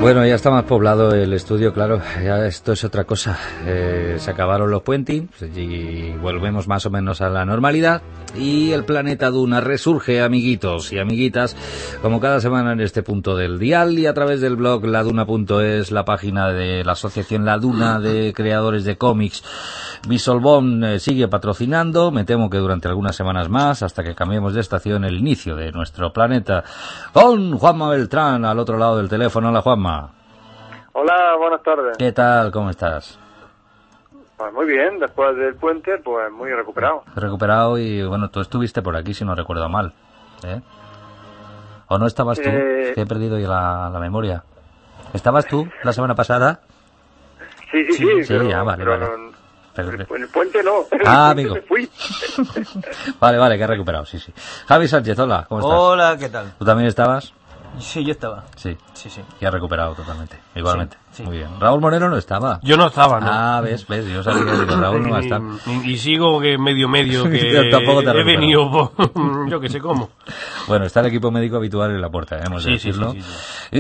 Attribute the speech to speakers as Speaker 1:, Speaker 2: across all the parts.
Speaker 1: Bueno, ya está más poblado el estudio, claro, ya esto es otra cosa. Se acabaron los puentes y volvemos más o menos a la normalidad y el planeta Duna resurge, amiguitos y amiguitas, como cada semana en este punto del dial y a través del blog laduna.es, la página de la asociación La Duna de creadores de cómics. Bisolbón sigue patrocinando, me temo que durante algunas semanas más, hasta que cambiemos de estación, el inicio de nuestro planeta, con Juanma Beltrán al otro lado del teléfono. Hola, Juanma.
Speaker 2: Hola, buenas tardes.
Speaker 1: ¿Qué tal? ¿Cómo estás?
Speaker 2: Pues muy bien, después del puente, pues muy recuperado.
Speaker 1: Recuperado y, bueno, tú estuviste por aquí, si no recuerdo mal, ¿eh? ¿O no estabas tú? Es que he perdido ya la memoria. ¿Estabas tú la semana pasada?
Speaker 2: Sí,
Speaker 1: pero, ya, vale.
Speaker 2: En el puente no.
Speaker 1: Amigo.
Speaker 2: Me fui.
Speaker 1: Vale, que he recuperado, sí. Javi Sánchez, hola, ¿cómo estás?
Speaker 3: Hola, ¿qué tal?
Speaker 1: ¿Tú también estabas?
Speaker 3: Sí, yo estaba.
Speaker 1: Sí.
Speaker 3: Sí.
Speaker 1: Y has recuperado totalmente, igualmente.
Speaker 3: Sí.
Speaker 1: Muy bien. Raúl Moreno no estaba.
Speaker 4: Yo no estaba, ¿no?
Speaker 1: Ah, ves, yo sabía que Raúl no va a estar.
Speaker 4: Y sigo que medio, que
Speaker 1: Yo tampoco te
Speaker 4: he
Speaker 1: recupero.
Speaker 4: venido, yo que sé cómo.
Speaker 1: Bueno, está el equipo médico habitual en la puerta, hemos de decirlo.
Speaker 4: Sí.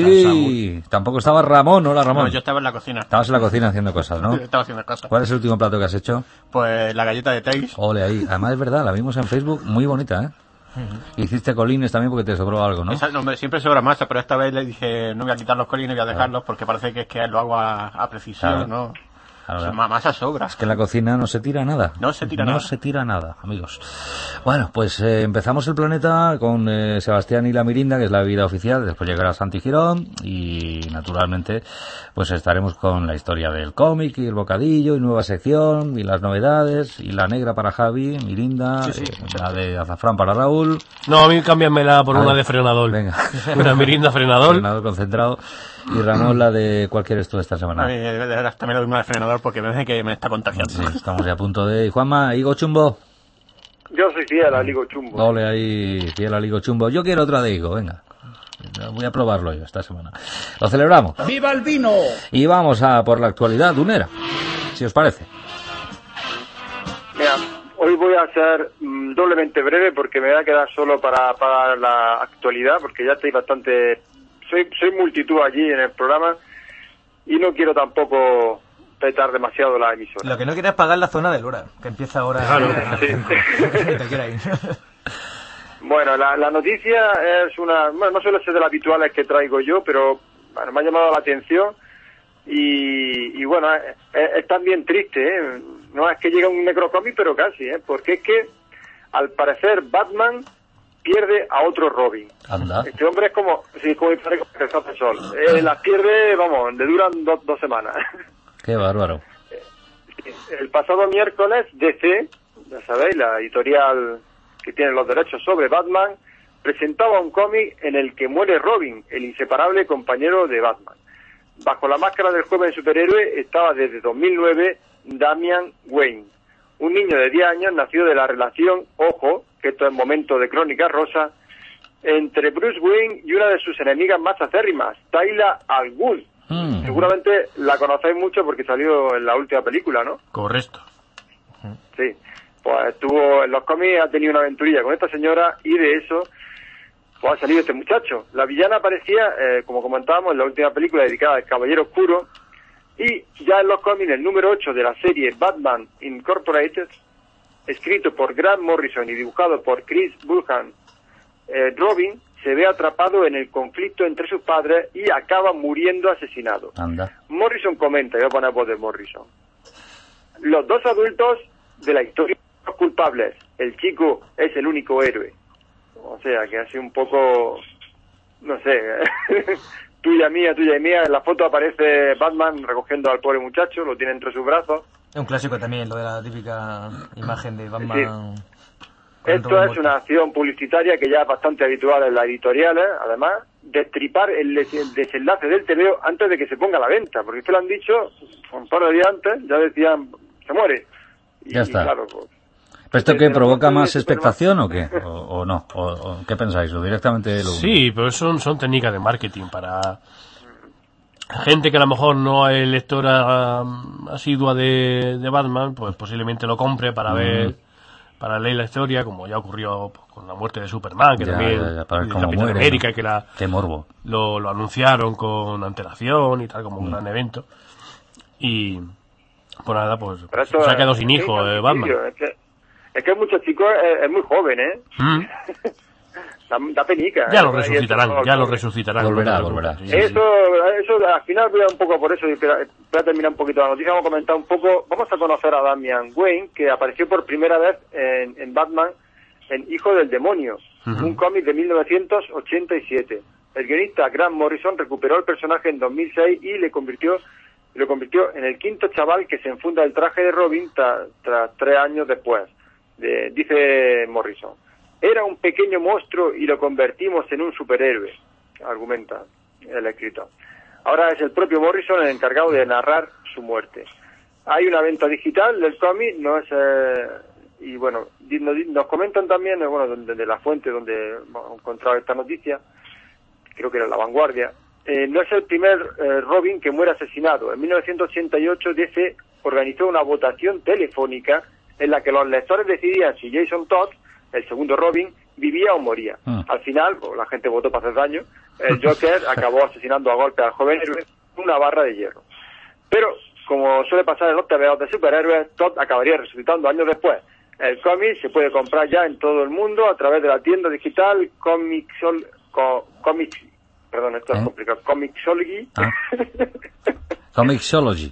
Speaker 1: Y tampoco estaba Ramón, hola Ramón.
Speaker 3: No, yo estaba en la cocina.
Speaker 1: Estabas en la cocina haciendo cosas, ¿no?
Speaker 3: Estaba haciendo cosas.
Speaker 1: ¿Cuál es el último plato que has hecho?
Speaker 3: Pues la galleta de Teis.
Speaker 1: Ole ahí. Además es verdad, la vimos en Facebook, muy bonita, ¿eh? Hiciste colines también porque te sobró algo, ¿no?
Speaker 3: Esa, hombre, siempre sobra masa, pero esta vez le dije, no voy a quitar los colines, voy a dejarlos porque parece que es que lo hago a precisión,
Speaker 1: Claro.
Speaker 3: ¿no?
Speaker 1: Claro.
Speaker 3: Masa sobra.
Speaker 1: Es que en la cocina no se tira nada.
Speaker 3: No se tira nada.
Speaker 1: No se tira nada, amigos. Bueno, pues empezamos el planeta con Sebastián y la Mirinda, que es la bebida oficial. Después llegará Santi Girón y, naturalmente, pues estaremos con la historia del cómic y el bocadillo y nueva sección y las novedades y la negra para Javi, Mirinda, la de azafrán para Raúl.
Speaker 4: No, a mí cámbiamela por
Speaker 1: A
Speaker 4: una
Speaker 1: ver,
Speaker 4: de frenador.
Speaker 1: venga.
Speaker 4: Una mirinda frenador.
Speaker 1: Frenador concentrado. Y Ramón, la de ¿cuál quieres tú esta semana?
Speaker 3: A mí, de verdad, también lo doy una de frenador porque me parece que me está contagiando.
Speaker 1: Sí, estamos ya a punto de... ¿Y Juanma, Higo Chumbo?
Speaker 2: Yo soy fiel a Ligo Chumbo.
Speaker 1: Ole ahí, fiel a Higo Chumbo. Yo quiero otra de Higo, venga. Voy a probarlo yo esta semana. Lo celebramos.
Speaker 5: ¡Viva el vino!
Speaker 1: Y vamos a por la actualidad dunera, si os parece.
Speaker 2: Mira, hoy voy a ser doblemente breve porque me voy a quedar solo para la actualidad, porque ya estoy bastante... Soy multitud allí en el programa y no quiero tampoco petar demasiado la emisora.
Speaker 3: Lo que no quieres es pagar la zona del hora, que empieza ahora.
Speaker 4: Claro.
Speaker 3: Te quiera ir.
Speaker 2: Bueno, la noticia es una... Bueno, no suele ser de las habituales que traigo yo, pero bueno, me ha llamado la atención y bueno, es también triste, ¿eh? No es que llegue un necrocómic, pero casi, ¿eh? Porque es que, al parecer, Batman pierde a otro Robin.
Speaker 1: Anda.
Speaker 2: Este hombre es como mi padre con el sol. Las pierde, vamos, le duran dos semanas.
Speaker 1: Qué bárbaro.
Speaker 2: El pasado miércoles, DC, ya sabéis, la editorial que tiene los derechos sobre Batman, presentaba un cómic en el que muere Robin, el inseparable compañero de Batman. Bajo la máscara del joven superhéroe estaba desde 2009 Damian Wayne, un niño de 10 años nacido de la relación, ojo, que esto es momento de crónica rosa, entre Bruce Wayne y una de sus enemigas más acérrimas, Talia al Ghul. Seguramente la conocéis mucho porque salió en la última película, ¿no?
Speaker 4: Correcto.
Speaker 2: Sí. Pues estuvo en los cómics, ha tenido una aventurilla con esta señora y de eso pues ha salido este muchacho. La villana aparecía, como comentábamos, en la última película dedicada al Caballero Oscuro, y ya en los cómics, el número 8 de la serie Batman Incorporated, escrito por Grant Morrison y dibujado por Chris Bulhan, Robin se ve atrapado en el conflicto entre sus padres y acaba muriendo asesinado.
Speaker 1: Anda.
Speaker 2: Morrison comenta, voy a poner voz de Morrison: los dos adultos de la historia son los culpables, el chico es el único héroe. O sea, que hace un poco, no sé, tuya y mía, en la foto aparece Batman recogiendo al pobre muchacho, lo tiene entre sus brazos.
Speaker 3: Es un clásico también, lo de la típica imagen de Batman.
Speaker 2: Sí. Esto es una acción publicitaria que ya es bastante habitual en las editoriales, además, destripar el desenlace del TVO antes de que se ponga a la venta, porque esto lo han dicho un par de días antes, ya decían, se muere.
Speaker 1: Ya está.
Speaker 2: Claro, pues,
Speaker 1: ¿Pero esto qué, provoca más expectación o qué? ¿O no? ¿O qué pensáis? ¿O directamente lo...
Speaker 4: Sí, pero son técnicas de marketing para gente que a lo mejor no es lectora asidua de Batman, pues posiblemente lo compre para ver para leer la historia, como ya ocurrió pues, con la muerte de Superman, que
Speaker 1: Ya,
Speaker 4: también
Speaker 1: para ver
Speaker 4: de
Speaker 1: cómo
Speaker 4: Capitán
Speaker 1: muere,
Speaker 4: América,
Speaker 1: ¿no?
Speaker 4: que
Speaker 1: Qué morbo.
Speaker 4: lo anunciaron con antelación y tal, como un gran evento. Y pues nada, pues
Speaker 2: Pero esto
Speaker 4: se ha quedado sin hijo, Batman.
Speaker 2: Es que el muchachico es muy joven, ¿eh? Da penica.
Speaker 4: Ya lo resucitarán.
Speaker 1: Volverá.
Speaker 4: Sí,
Speaker 2: Eso al final voy a un poco por eso, y voy a terminar un poquito la noticia, vamos a comentar un poco, vamos a conocer a Damian Wayne, que apareció por primera vez en Batman, en Hijo del Demonio, un cómic de 1987. El guionista Grant Morrison recuperó el personaje en 2006 y lo convirtió en el quinto chaval que se enfunda el traje de Robin tras 3 años después, dice Morrison. Era un pequeño monstruo y lo convertimos en un superhéroe, argumenta el escritor. Ahora es el propio Morrison el encargado de narrar su muerte. Hay una venta digital del cómic, y bueno, nos comentan también, de la fuente donde hemos encontrado esta noticia, creo que era La Vanguardia, no es el primer Robin que muere asesinado. En 1988 DC organizó una votación telefónica en la que los lectores decidían si Jason Todd, el segundo Robin, vivía o moría. Al final, la gente votó para hacer daño, el Joker acabó asesinando a golpes al joven héroe con una barra de hierro. Pero, como suele pasar en los TVOs de superhéroes, Todd acabaría resucitando años después. El cómic se puede comprar ya en todo el mundo a través de la tienda digital Comixology.
Speaker 1: Comixology.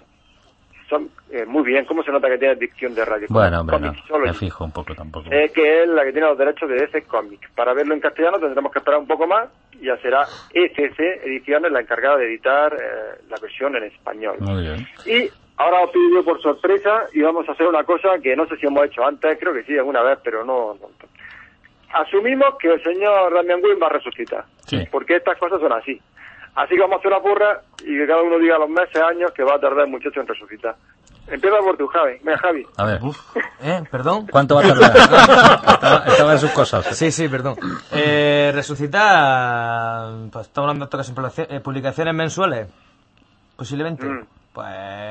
Speaker 2: Muy bien, ¿cómo se nota que tiene dicción de radio?
Speaker 1: Bueno, hombre, no, me fijo un poco tampoco.
Speaker 2: Que es la que tiene los derechos de DC Comics. Para verlo en castellano tendremos que esperar un poco más, y ya será ECC Ediciones la encargada de editar la versión en español.
Speaker 1: Muy bien.
Speaker 2: Y ahora os pido por sorpresa, y vamos a hacer una cosa que no sé si hemos hecho antes, creo que sí, alguna vez, pero no. Asumimos que el señor Damian Wayne va a resucitar,
Speaker 1: sí,
Speaker 2: porque estas cosas son así. Así que vamos a hacer una porra y que cada uno diga los meses, años que va a tardar el muchacho en resucitar. Empieza por tu, Javi. Venga, Javi.
Speaker 1: A ver.
Speaker 5: ¿Perdón?
Speaker 1: ¿Cuánto va a tardar? Estaba en sus cosas.
Speaker 5: Sí, perdón. Resucitar, pues estamos hablando de publicaciones mensuales, posiblemente, pues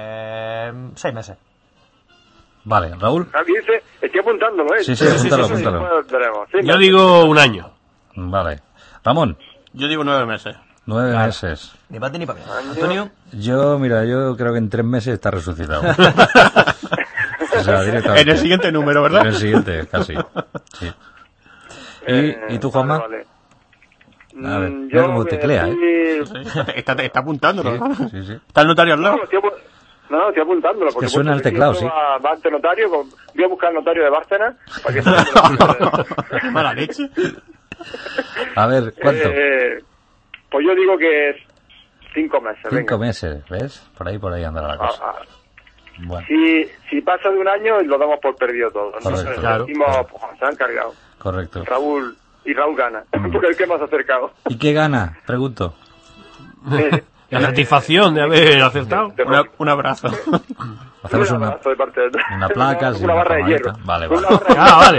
Speaker 5: 6 meses.
Speaker 1: Vale, Raúl.
Speaker 2: Javi dice, estoy apuntándolo, ¿eh?
Speaker 1: Sí, apúntalo.
Speaker 4: Yo digo un año.
Speaker 1: Vale. Ramón.
Speaker 3: Yo digo 9 meses.
Speaker 1: 9 meses.
Speaker 5: Ni para ti ni para mí. Antonio.
Speaker 1: Yo creo que en 3 meses está resucitado. O sea, directamente.
Speaker 3: En el siguiente número, ¿verdad?
Speaker 1: En el siguiente, casi. Sí. ¿Y tú, Juanma?
Speaker 2: Vale.
Speaker 1: A ver, mira cómo teclea, ¿eh?
Speaker 3: Está apuntándolo, ¿no?
Speaker 1: Sí.
Speaker 3: Está el notario al lado.
Speaker 2: No, estoy apuntándolo.
Speaker 1: Que suena el teclado, sí.
Speaker 2: Va ante notario, voy a buscar al notario de Bárcena para que
Speaker 3: Qué mala leche.
Speaker 1: A ver, ¿cuánto?
Speaker 2: Pues yo digo que es 5 meses.
Speaker 1: 5 meses, ¿ves? Por ahí andará la cosa. Bueno.
Speaker 2: Si pasa de un año, lo damos por perdido todo.
Speaker 1: Correcto.
Speaker 2: Claro. Decimos, se han cargado.
Speaker 1: Correcto.
Speaker 2: Raúl gana, porque es el que más acercado.
Speaker 1: ¿Y qué gana? Pregunto.
Speaker 4: La satisfacción de haber acertado.
Speaker 3: Un abrazo.
Speaker 1: Hacemos
Speaker 2: un abrazo de parte de...
Speaker 1: una placa,
Speaker 2: una barra de hierro.
Speaker 1: Vale.
Speaker 4: Vale.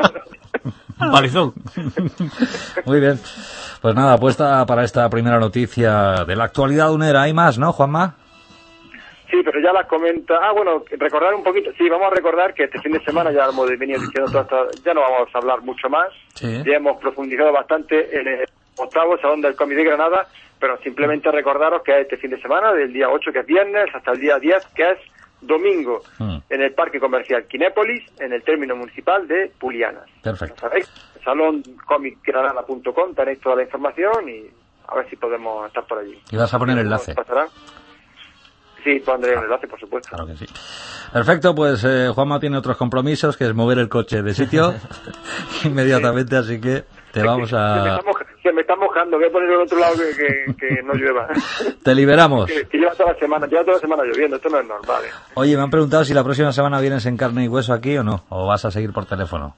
Speaker 4: Un palizón.
Speaker 1: Muy bien. Pues nada, apuesta para esta primera noticia de la actualidad unera. ¿Hay más, no, Juanma?
Speaker 2: Sí, pero ya las comenta... recordar un poquito. Sí, vamos a recordar que este fin de semana ya hemos venido diciendo todo esto, ya no vamos a hablar mucho más.
Speaker 1: Sí.
Speaker 2: Ya hemos profundizado bastante en el 8º Salón del Cómic de Granada, pero simplemente recordaros que este fin de semana, del día 8, que es viernes, hasta el día 10, que es domingo, en el Parque Comercial Kinépolis, en el término municipal de Pulianas.
Speaker 1: Perfecto.
Speaker 2: ¿Sabéis? Saloncomicgranada.com, tenéis toda la información y a ver si podemos estar por allí.
Speaker 1: ¿Y vas a poner el enlace?
Speaker 2: ¿Pasará? Sí, pondré un enlace, por supuesto.
Speaker 1: Claro que sí. Perfecto, pues Juanma tiene otros compromisos, que es mover el coche de sitio inmediatamente, así que te vamos a...
Speaker 2: Se me está mojando, voy a ponerlo en otro lado que no llueva.
Speaker 1: Te liberamos.
Speaker 2: Que lleva toda la semana lloviendo, esto no es normal.
Speaker 1: Oye, me han preguntado si la próxima semana vienes en carne y hueso aquí o no, o vas a seguir por teléfono.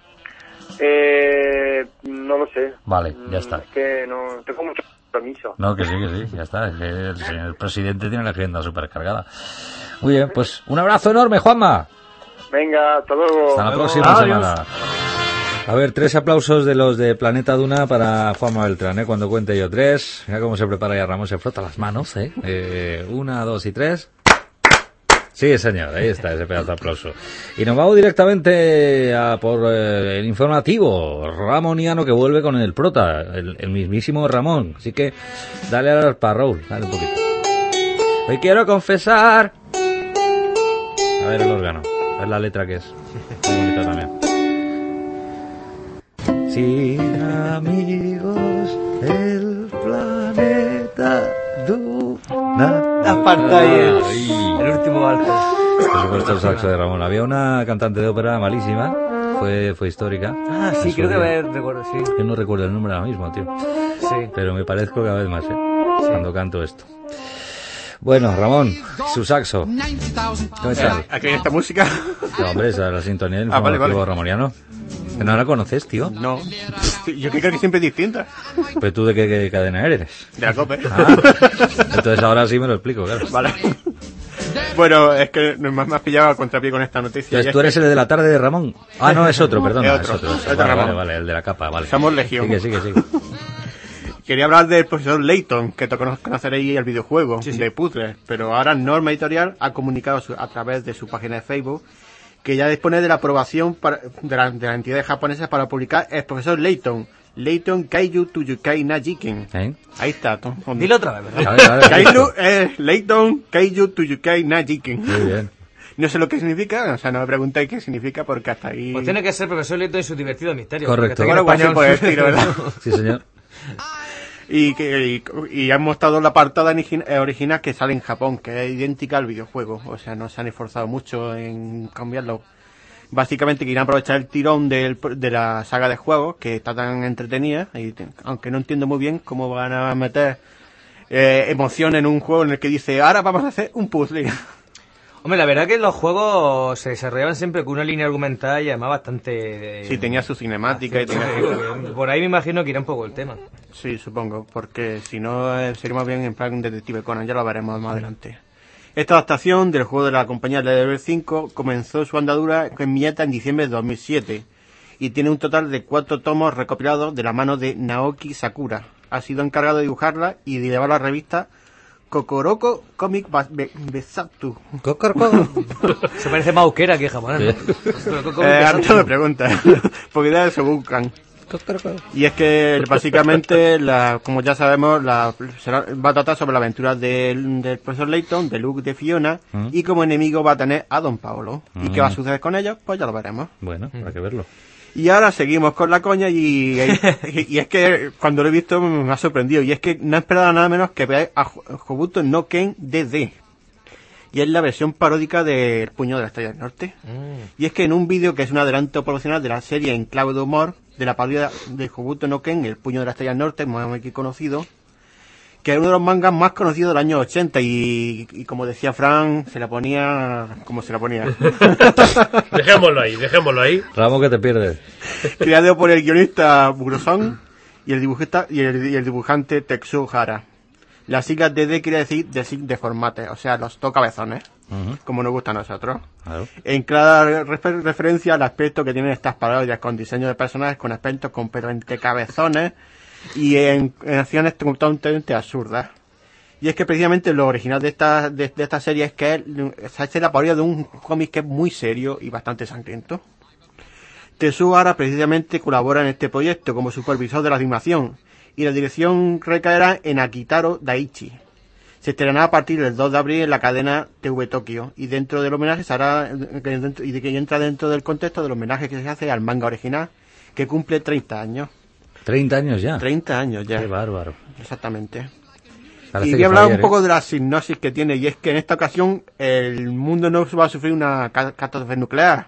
Speaker 2: No lo sé.
Speaker 1: Vale, ya está.
Speaker 2: Es que no tengo mucho compromiso.
Speaker 1: No, que sí, ya está. Es que el señor presidente tiene la agenda supercargada. Muy bien, pues un abrazo enorme, Juanma.
Speaker 2: Venga, hasta luego.
Speaker 1: Hasta la próxima semana. A ver, 3 aplausos de los de Planeta Duna para Juanma Beltrán, cuando cuente yo 3. Mira cómo se prepara ya Ramón, se frota las manos, 1, 2 y 3. Sí, señor, ahí está ese pedazo de aplauso. Y nos vamos directamente a por el informativo ramoniano que vuelve con el prota, el mismísimo Ramón. Así que dale al arpa, Raúl, dale un poquito. Hoy quiero confesar. A ver el órgano, a ver la letra que es. Muy bonita también. Sin amigos, el planeta Duna.
Speaker 5: Aparta ahí el último alto.
Speaker 1: Por supuesto, el saxo de Ramón. Había una cantante de ópera malísima, fue histórica.
Speaker 5: Ah, sí, creo que recuerdo, sí.
Speaker 1: Yo no recuerdo el nombre ahora mismo, tío.
Speaker 5: Sí.
Speaker 1: Pero me parezco cada vez más, cuando canto esto. Bueno, Ramón, su saxo. ¿Cómo está?
Speaker 3: Aquí hay esta música.
Speaker 1: No, hombre, esa es la sintonía del
Speaker 3: Vale.
Speaker 1: informativo ramoniano. ¿No la conoces, tío?
Speaker 3: No. Yo creo que siempre es distinta.
Speaker 1: ¿Pero tú de qué cadena eres?
Speaker 3: De la COPE.
Speaker 1: Ah, entonces ahora sí me lo explico, claro.
Speaker 3: Vale. Bueno, es que me has pillado a contrapié con esta noticia.
Speaker 1: Entonces, ¿tú eres el de la tarde de Ramón? Ah, no, es otro, perdón.
Speaker 3: Es otro.
Speaker 1: Vale, el de la capa, vale.
Speaker 3: Somos legión.
Speaker 1: Sigue.
Speaker 3: Quería hablar del profesor Layton, que conoceréis el videojuego de puzzles, pero ahora Norma Editorial ha comunicado a través de su página de Facebook que ya dispone de la aprobación de las entidades japonesas para publicar el profesor Layton Kaiju Tsukai na Jiken. Ahí está, Tom.
Speaker 5: Dilo otra vez, ¿verdad?
Speaker 1: Vale.
Speaker 3: Layton Kaiju Tsukai na Jiken.
Speaker 1: Muy bien.
Speaker 3: No sé lo que significa, o sea, no me preguntáis qué significa porque hasta ahí...
Speaker 5: Pues tiene que ser profesor Layton y su divertido misterio.
Speaker 1: Correcto.
Speaker 3: Bueno, pues por el estilo, ¿verdad?
Speaker 1: Sí, señor.
Speaker 3: Y han mostrado la portada original que sale en Japón, que es idéntica al videojuego. O sea, no se han esforzado mucho en cambiarlo. Básicamente quieren aprovechar el tirón de la saga de juegos, que está tan entretenida, y aunque no entiendo muy bien cómo van a meter emoción en un juego en el que dice, ahora vamos a hacer un puzzle.
Speaker 5: Hombre, la verdad que los juegos se desarrollaban siempre con una línea argumental y además bastante...
Speaker 3: Sí, tenía su cinemática y tenía...
Speaker 5: Por ahí me imagino que irá un poco el tema.
Speaker 3: Sí, supongo, porque si no sería más bien en plan un Detective Conan, ya lo veremos más adelante. Esta adaptación del juego de la compañía Level 5 comenzó su andadura en Miyata en diciembre de 2007 y tiene un total de 4 tomos recopilados de la mano de Naoki Sakura. Ha sido encargado de dibujarla y de llevar la revista Kokoroko Comic Besatsu.
Speaker 5: Se parece más euskera que japonés, ¿no?
Speaker 3: Ahora te lo preguntas, porque ya se buscan. Y es que básicamente, como ya sabemos, va a tratar sobre la aventura del profesor Layton, de Luke, de Fiona, y como enemigo va a tener a Don Paolo. ¿Y qué va a suceder con ellos? Pues ya lo veremos.
Speaker 1: Bueno, habrá que verlo.
Speaker 3: Y ahora seguimos con la coña y es que cuando lo he visto me ha sorprendido. Y es que no esperaba nada menos que ver a Hobuto no Ken DD. Y es la versión paródica de El Puño de la Estrella del Norte. Y es que en un vídeo que es un adelanto promocional de la serie en clave de humor, de la parodia de Hobuto no Ken, El Puño de la Estrella del Norte, muy conocido, que es uno de los mangas más conocidos del año 80 y como decía Fran, se la ponía como se la ponía.
Speaker 4: Dejémoslo ahí.
Speaker 1: Ramo, que te pierdes.
Speaker 3: Creado por el guionista Buroson y el dibujante Tetsuo Hara. Las siglas DD quiere decir deformate, o sea, los tocabezones, como nos gusta a nosotros.
Speaker 1: Claro.
Speaker 3: En clara referencia al aspecto que tienen estas parodias, con diseño de personajes con aspectos completamente cabezones y en acciones totalmente absurdas. Y es que precisamente lo original de esta serie es que se hace la parodia de un cómic que es muy serio y bastante sangriento. Tetsuo Hara precisamente colabora en este proyecto como supervisor de la animación y la dirección recaerá en Akitaro Daichi. Se estrenará a partir del 2 de abril en la cadena TV Tokio y dentro del homenaje se hará que entra dentro del contexto del homenaje que se hace al manga original que cumple 30 años.
Speaker 1: 30 años ya.
Speaker 3: 30 años ya.
Speaker 1: Qué bárbaro.
Speaker 3: Exactamente.
Speaker 1: Parece
Speaker 3: Y voy
Speaker 1: que
Speaker 3: a hablar
Speaker 1: fue ayer,
Speaker 3: un poco de la sinopsis que tiene, y es que en esta ocasión el mundo no va a sufrir una catástrofe nuclear.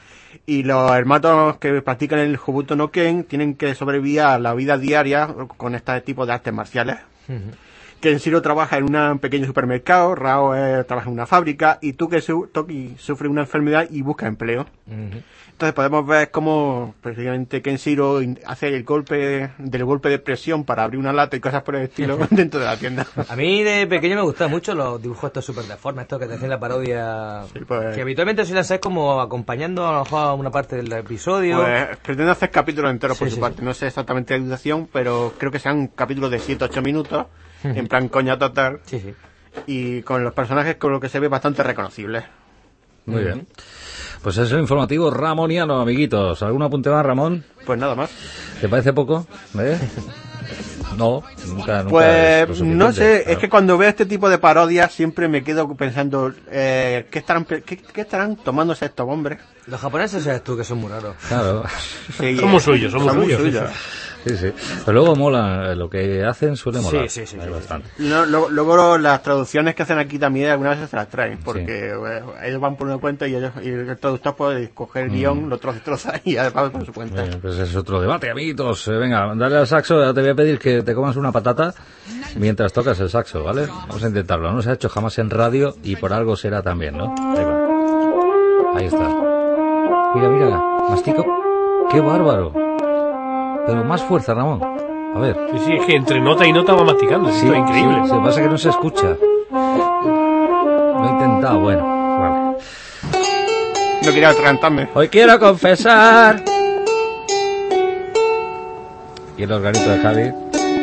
Speaker 3: Y los hermanos que practican el Hobuto no Ken tienen que sobrevivir a la vida diaria con este tipo de artes marciales. Kenshiro trabaja en un pequeño supermercado, Rao trabaja en una fábrica y Toki sufre una enfermedad y busca empleo. Entonces podemos ver cómo precisamente Kenshiro hace el golpe de presión para abrir una lata y cosas por el estilo dentro de la tienda.
Speaker 5: A mí de pequeño me gustaban mucho los dibujos estos super deformes, estos que te hacen la parodia,
Speaker 3: Sí, pues,
Speaker 5: que habitualmente suelen ser como acompañando a lo mejor a una parte del episodio.
Speaker 3: Pues pretende hacer capítulos enteros por
Speaker 5: Sí,
Speaker 3: su
Speaker 5: sí,
Speaker 3: parte,
Speaker 5: sí.
Speaker 3: no sé exactamente la duración, pero creo que sean capítulos de 7-8 minutos, en plan coña total,
Speaker 5: Sí, sí.
Speaker 3: y con los personajes con lo que se ve bastante reconocibles.
Speaker 1: Muy bien. Pues es el informativo ramoniano, amiguitos. ¿Algún apunte más, Ramón?
Speaker 3: Pues nada más.
Speaker 1: ¿Te parece poco? No, nunca
Speaker 3: Pues
Speaker 1: es lo
Speaker 3: no sé,
Speaker 1: suficiente,
Speaker 3: es que cuando veo este tipo de parodias siempre me quedo pensando ¿qué estarán tomándose estos hombres?
Speaker 5: Los japoneses sabes tú que son muy raros.
Speaker 1: Claro.
Speaker 3: Sí,
Speaker 4: Somos suyos, somos
Speaker 3: muy
Speaker 4: suyos.
Speaker 1: Sí, sí. Pero luego mola, lo que hacen suele molar.
Speaker 5: Sí.
Speaker 1: Hay bastante.
Speaker 3: Luego las traducciones que hacen aquí también algunas veces se las traen, porque ellos van por una cuenta y el traductor puede coger el guión, lo destroza y ya va por su cuenta.
Speaker 1: Pues es otro debate, amiguitos. Venga, dale al saxo. Ya te voy a pedir que te comas una patata mientras tocas el saxo, ¿vale? Vamos a intentarlo. No se ha hecho jamás en radio y por algo será también, ¿no? Ahí va. Ahí está. Mira, mastico. ¡Qué bárbaro! Pero más fuerza, Ramón. A ver.
Speaker 4: Sí, es que entre nota y nota va masticando. Esto es increíble.
Speaker 1: Sí, lo que pasa es que no se escucha. Lo he intentado, bueno. Vale.
Speaker 3: No quería atragantarme.
Speaker 1: Hoy quiero confesar. Y el organito de Javi.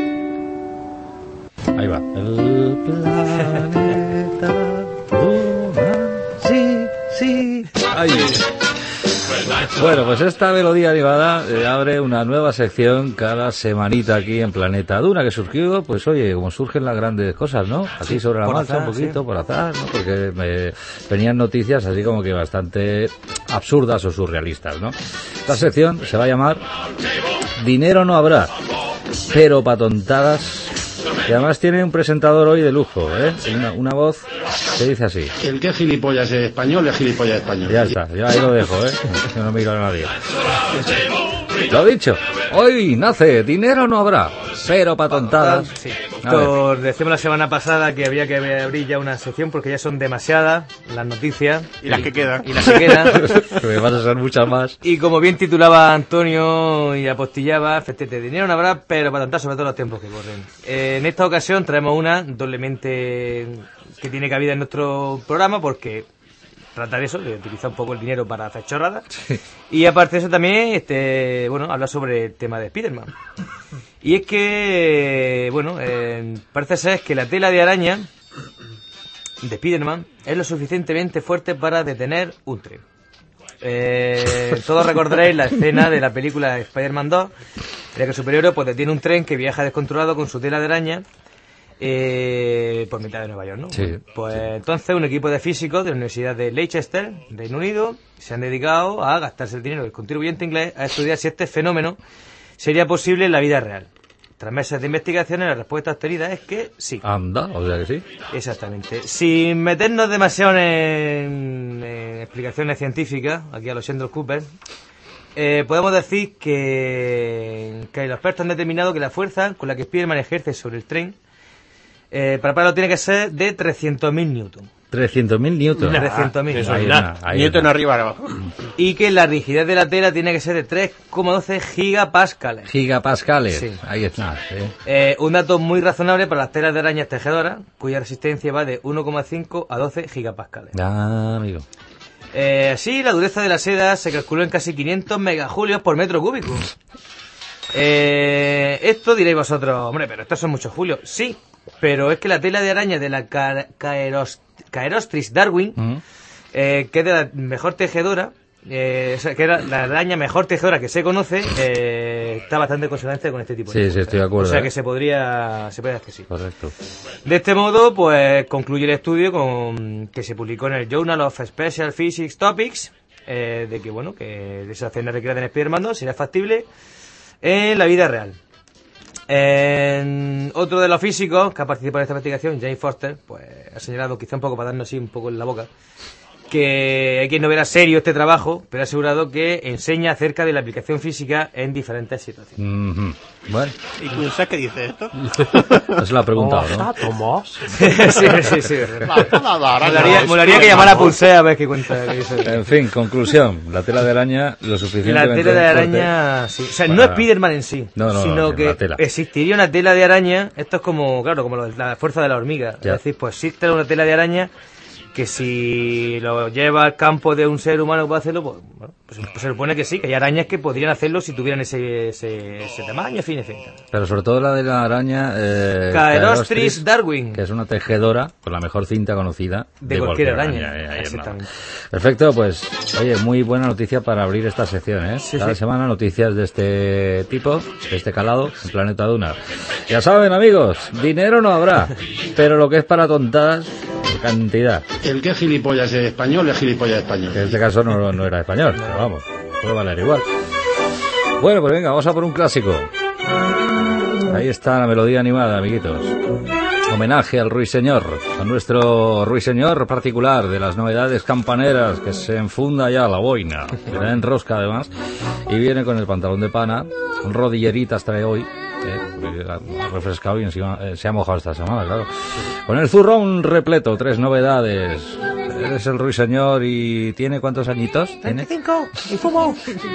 Speaker 1: Ahí va. El planeta Luna. Sí. Ahí. Bueno, pues esta melodía animada abre una nueva sección cada semanita aquí en Planeta Duna, que surgió, pues oye, como surgen las grandes cosas, ¿no? Así sobre la marcha, un poquito, por azar, ¿no? Porque venían noticias así como que bastante absurdas o surrealistas, ¿no? Esta sección se va a llamar Dinero no habrá, pero pa' tontadas. Y además tiene un presentador hoy de lujo, ¿eh? Una voz que dice así.
Speaker 6: El que es gilipollas es español, es gilipollas español.
Speaker 1: Ya está, yo ahí lo dejo, ¿eh? Que no miro a nadie. Lo dicho, hoy nace, dinero no habrá, pero pa' tontadas.
Speaker 5: Sí. Decíamos la semana pasada que había que abrir ya una sección porque ya son demasiadas las noticias.
Speaker 3: Y las que quedan.
Speaker 5: Y las que quedan.
Speaker 1: Que me van a ser muchas más.
Speaker 5: Y como bien titulaba Antonio y apostillaba, efectivamente, dinero no habrá, pero para tontar sobre todo los tiempos que corren. En esta ocasión traemos una doblemente que tiene cabida en nuestro programa porque trata de eso, de utilizar un poco el dinero para hacer chorradas. Sí. Y aparte de eso también, habla sobre el tema de Spiderman. Y es que, parece ser que la tela de araña de Spiderman es lo suficientemente fuerte para detener un tren. Todos recordaréis la escena de la película Spider-Man 2, en la que el superhéroe pues detiene un tren que viaja descontrolado con su tela de araña por mitad de Nueva York, ¿no?
Speaker 1: Sí,
Speaker 5: pues sí. Entonces un equipo de físicos de la Universidad de Leicester, Reino Unido, se han dedicado a gastarse el dinero del contribuyente inglés a estudiar si este fenómeno sería posible en la vida real. Tras meses de investigaciones, la respuesta obtenida es que sí.
Speaker 1: Anda, o sea que sí.
Speaker 5: Exactamente. Sin meternos demasiado en explicaciones científicas, aquí a los Sheldon Cooper, podemos decir que los expertos han determinado que la fuerza con la que Spiderman ejerce sobre el tren para pararlo tiene que ser de 300.000 newton.
Speaker 1: 300.000 newton.
Speaker 5: 300.000.
Speaker 3: Newton arriba, abajo.
Speaker 5: Y que la rigidez de la tela tiene que ser de 3,12 gigapascales.
Speaker 1: Gigapascales.
Speaker 5: Sí.
Speaker 1: Ahí está.
Speaker 5: Un dato muy razonable para las telas de arañas tejedoras, cuya resistencia va de 1,5 a 12 gigapascales.
Speaker 1: Ah, amigo.
Speaker 5: Así, la dureza de la seda se calculó en casi 500 megajulios por metro cúbico. Esto diréis vosotros, hombre, pero estos son muchos julios. Sí, pero es que la tela de araña de la Caerostris darwin, que es de la mejor tejedora, que era la araña mejor tejedora que se conoce, está bastante consonante con este tipo de cosas.
Speaker 1: Sí, estoy de acuerdo.
Speaker 5: O sea que se podría hacer que sí.
Speaker 1: Correcto.
Speaker 5: De este modo, pues concluye el estudio que se publicó en el Journal of Special Physics Topics, de que, que esa escena recreada en Spider-Man 2 sería factible en la vida real. Otro de los físicos que ha participado en esta investigación, Jane Foster, pues ha señalado, quizá un poco para darnos así un poco en la boca, que hay quien no verá serio este trabajo, pero ha asegurado que enseña acerca de la aplicación física en diferentes situaciones.
Speaker 1: Bueno.
Speaker 3: ¿Y tú sabes qué dice esto?
Speaker 1: No se lo ha preguntado, ¿no?
Speaker 4: Tomás.
Speaker 5: Sí. Molaría que llamara a Pulsea a ver qué cuenta.
Speaker 1: En fin, conclusión. La tela de araña lo suficientemente
Speaker 5: La tela de araña, sí. O sea, no es Spiderman en sí, sino que existiría una tela de araña. Esto es como la fuerza de la hormiga. Ya. Es decir, pues existe una tela de araña que si lo lleva al campo de un ser humano que puede hacerlo, pues, bueno, pues se supone que sí, que hay arañas que podrían hacerlo si tuvieran ese tamaño, en fin.
Speaker 1: Pero sobre todo la de la araña...
Speaker 5: Caerostris darwin.
Speaker 1: Que es una tejedora con la mejor cinta conocida
Speaker 5: de cualquier araña. Exactamente.
Speaker 1: Perfecto, pues, oye, muy buena noticia para abrir esta sección, ¿eh?
Speaker 5: Sí,
Speaker 1: Cada
Speaker 5: sí.
Speaker 1: semana noticias de este tipo, de este calado, en Planeta Duna. Ya saben, amigos, dinero no habrá, pero lo que es para tontadas, cantidad.
Speaker 6: El que es gilipollas es español, es gilipollas español.
Speaker 1: Que en este caso no era español, pero vamos, puede valer igual. Bueno, pues venga, vamos a por un clásico. Ahí está la melodía animada, amiguitos. Homenaje al ruiseñor, a nuestro ruiseñor particular de las novedades campaneras, que se enfunda ya la boina, que da en rosca además, y viene con el pantalón de pana, rodilleritas trae hoy, ha refrescado y encima se ha mojado esta semana, claro. Con el zurrón repleto, 3 novedades. Eres el ruiseñor y ¿tiene cuántos añitos? ¿Tiene?
Speaker 5: 25, y fumo.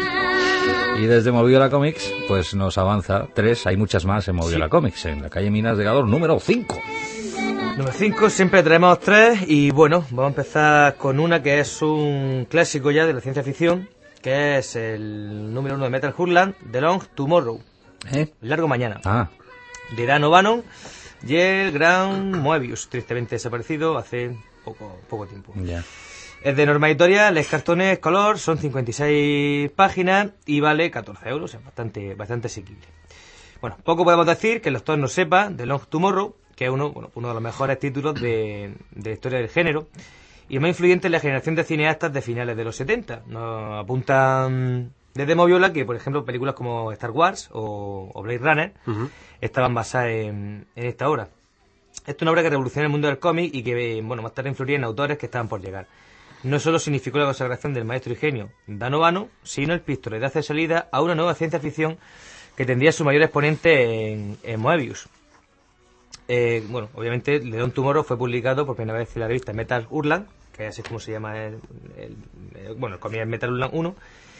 Speaker 1: Y desde Moviola Comics, pues nos avanza 3, hay muchas más en Moviola Comics, en la calle Minas de Gador, número 5.
Speaker 5: Número 5, siempre traemos 3 y bueno, vamos a empezar con una que es un clásico ya de la ciencia ficción, que es el número 1 de Metal Hurlan, The Long Tomorrow, Largo Mañana, de Dan O'Bannon y el gran Moebius, tristemente desaparecido hace poco tiempo.
Speaker 1: Ya.
Speaker 5: Es de Norma Editorial, es cartones color, son 56 páginas y vale 14 euros, es bastante asequible. Bueno, poco podemos decir que el lector no sepa The Long Tomorrow, que es uno de los mejores títulos de la historia del género y más influyente en la generación de cineastas de finales de los 70. Nos apuntan desde Moviola que, por ejemplo, películas como Star Wars o Blade Runner estaban basadas en esta obra. Esta es una obra que revoluciona el mundo del cómic y que, bueno, más tarde influiría en autores que estaban por llegar. No solo significó la consagración del maestro y genio Dan O'Bannon, sino el pistoletazo de salida a una nueva ciencia ficción que tendría su mayor exponente en Moebius. Bueno, obviamente, The Long Tomorrow fue publicado por primera vez en la revista Metal Hurlan, que así es como se llama el cómic es Metal Hurlan 1,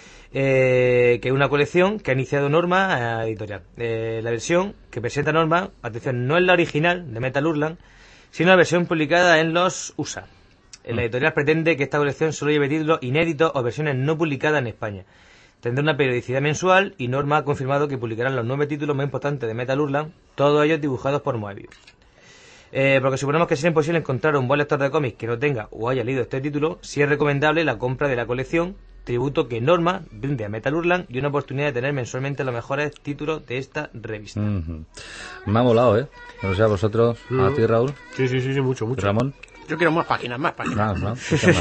Speaker 5: que es una colección que ha iniciado Norma Editorial. La versión que presenta Norma, atención, no es la original de Metal Hurlan, sino la versión publicada en los USA. La editorial pretende que esta colección solo lleve títulos inéditos o versiones no publicadas en España. Tendrá una periodicidad mensual y Norma ha confirmado que publicarán los 9 títulos más importantes de Metal Hurlan, todos ellos dibujados por Moebius. Porque suponemos que será imposible encontrar un buen lector de cómics que no tenga o haya leído este título, sí es recomendable la compra de la colección, tributo que Norma brinde a Metal Hurlan y una oportunidad de tener mensualmente los mejores títulos de esta revista.
Speaker 1: Me ha molado, ¿eh? No sé a vosotros, a ti, Raúl.
Speaker 4: Sí, mucho.
Speaker 1: Ramón.
Speaker 3: Yo quiero más páginas.
Speaker 1: ¿no? Venga,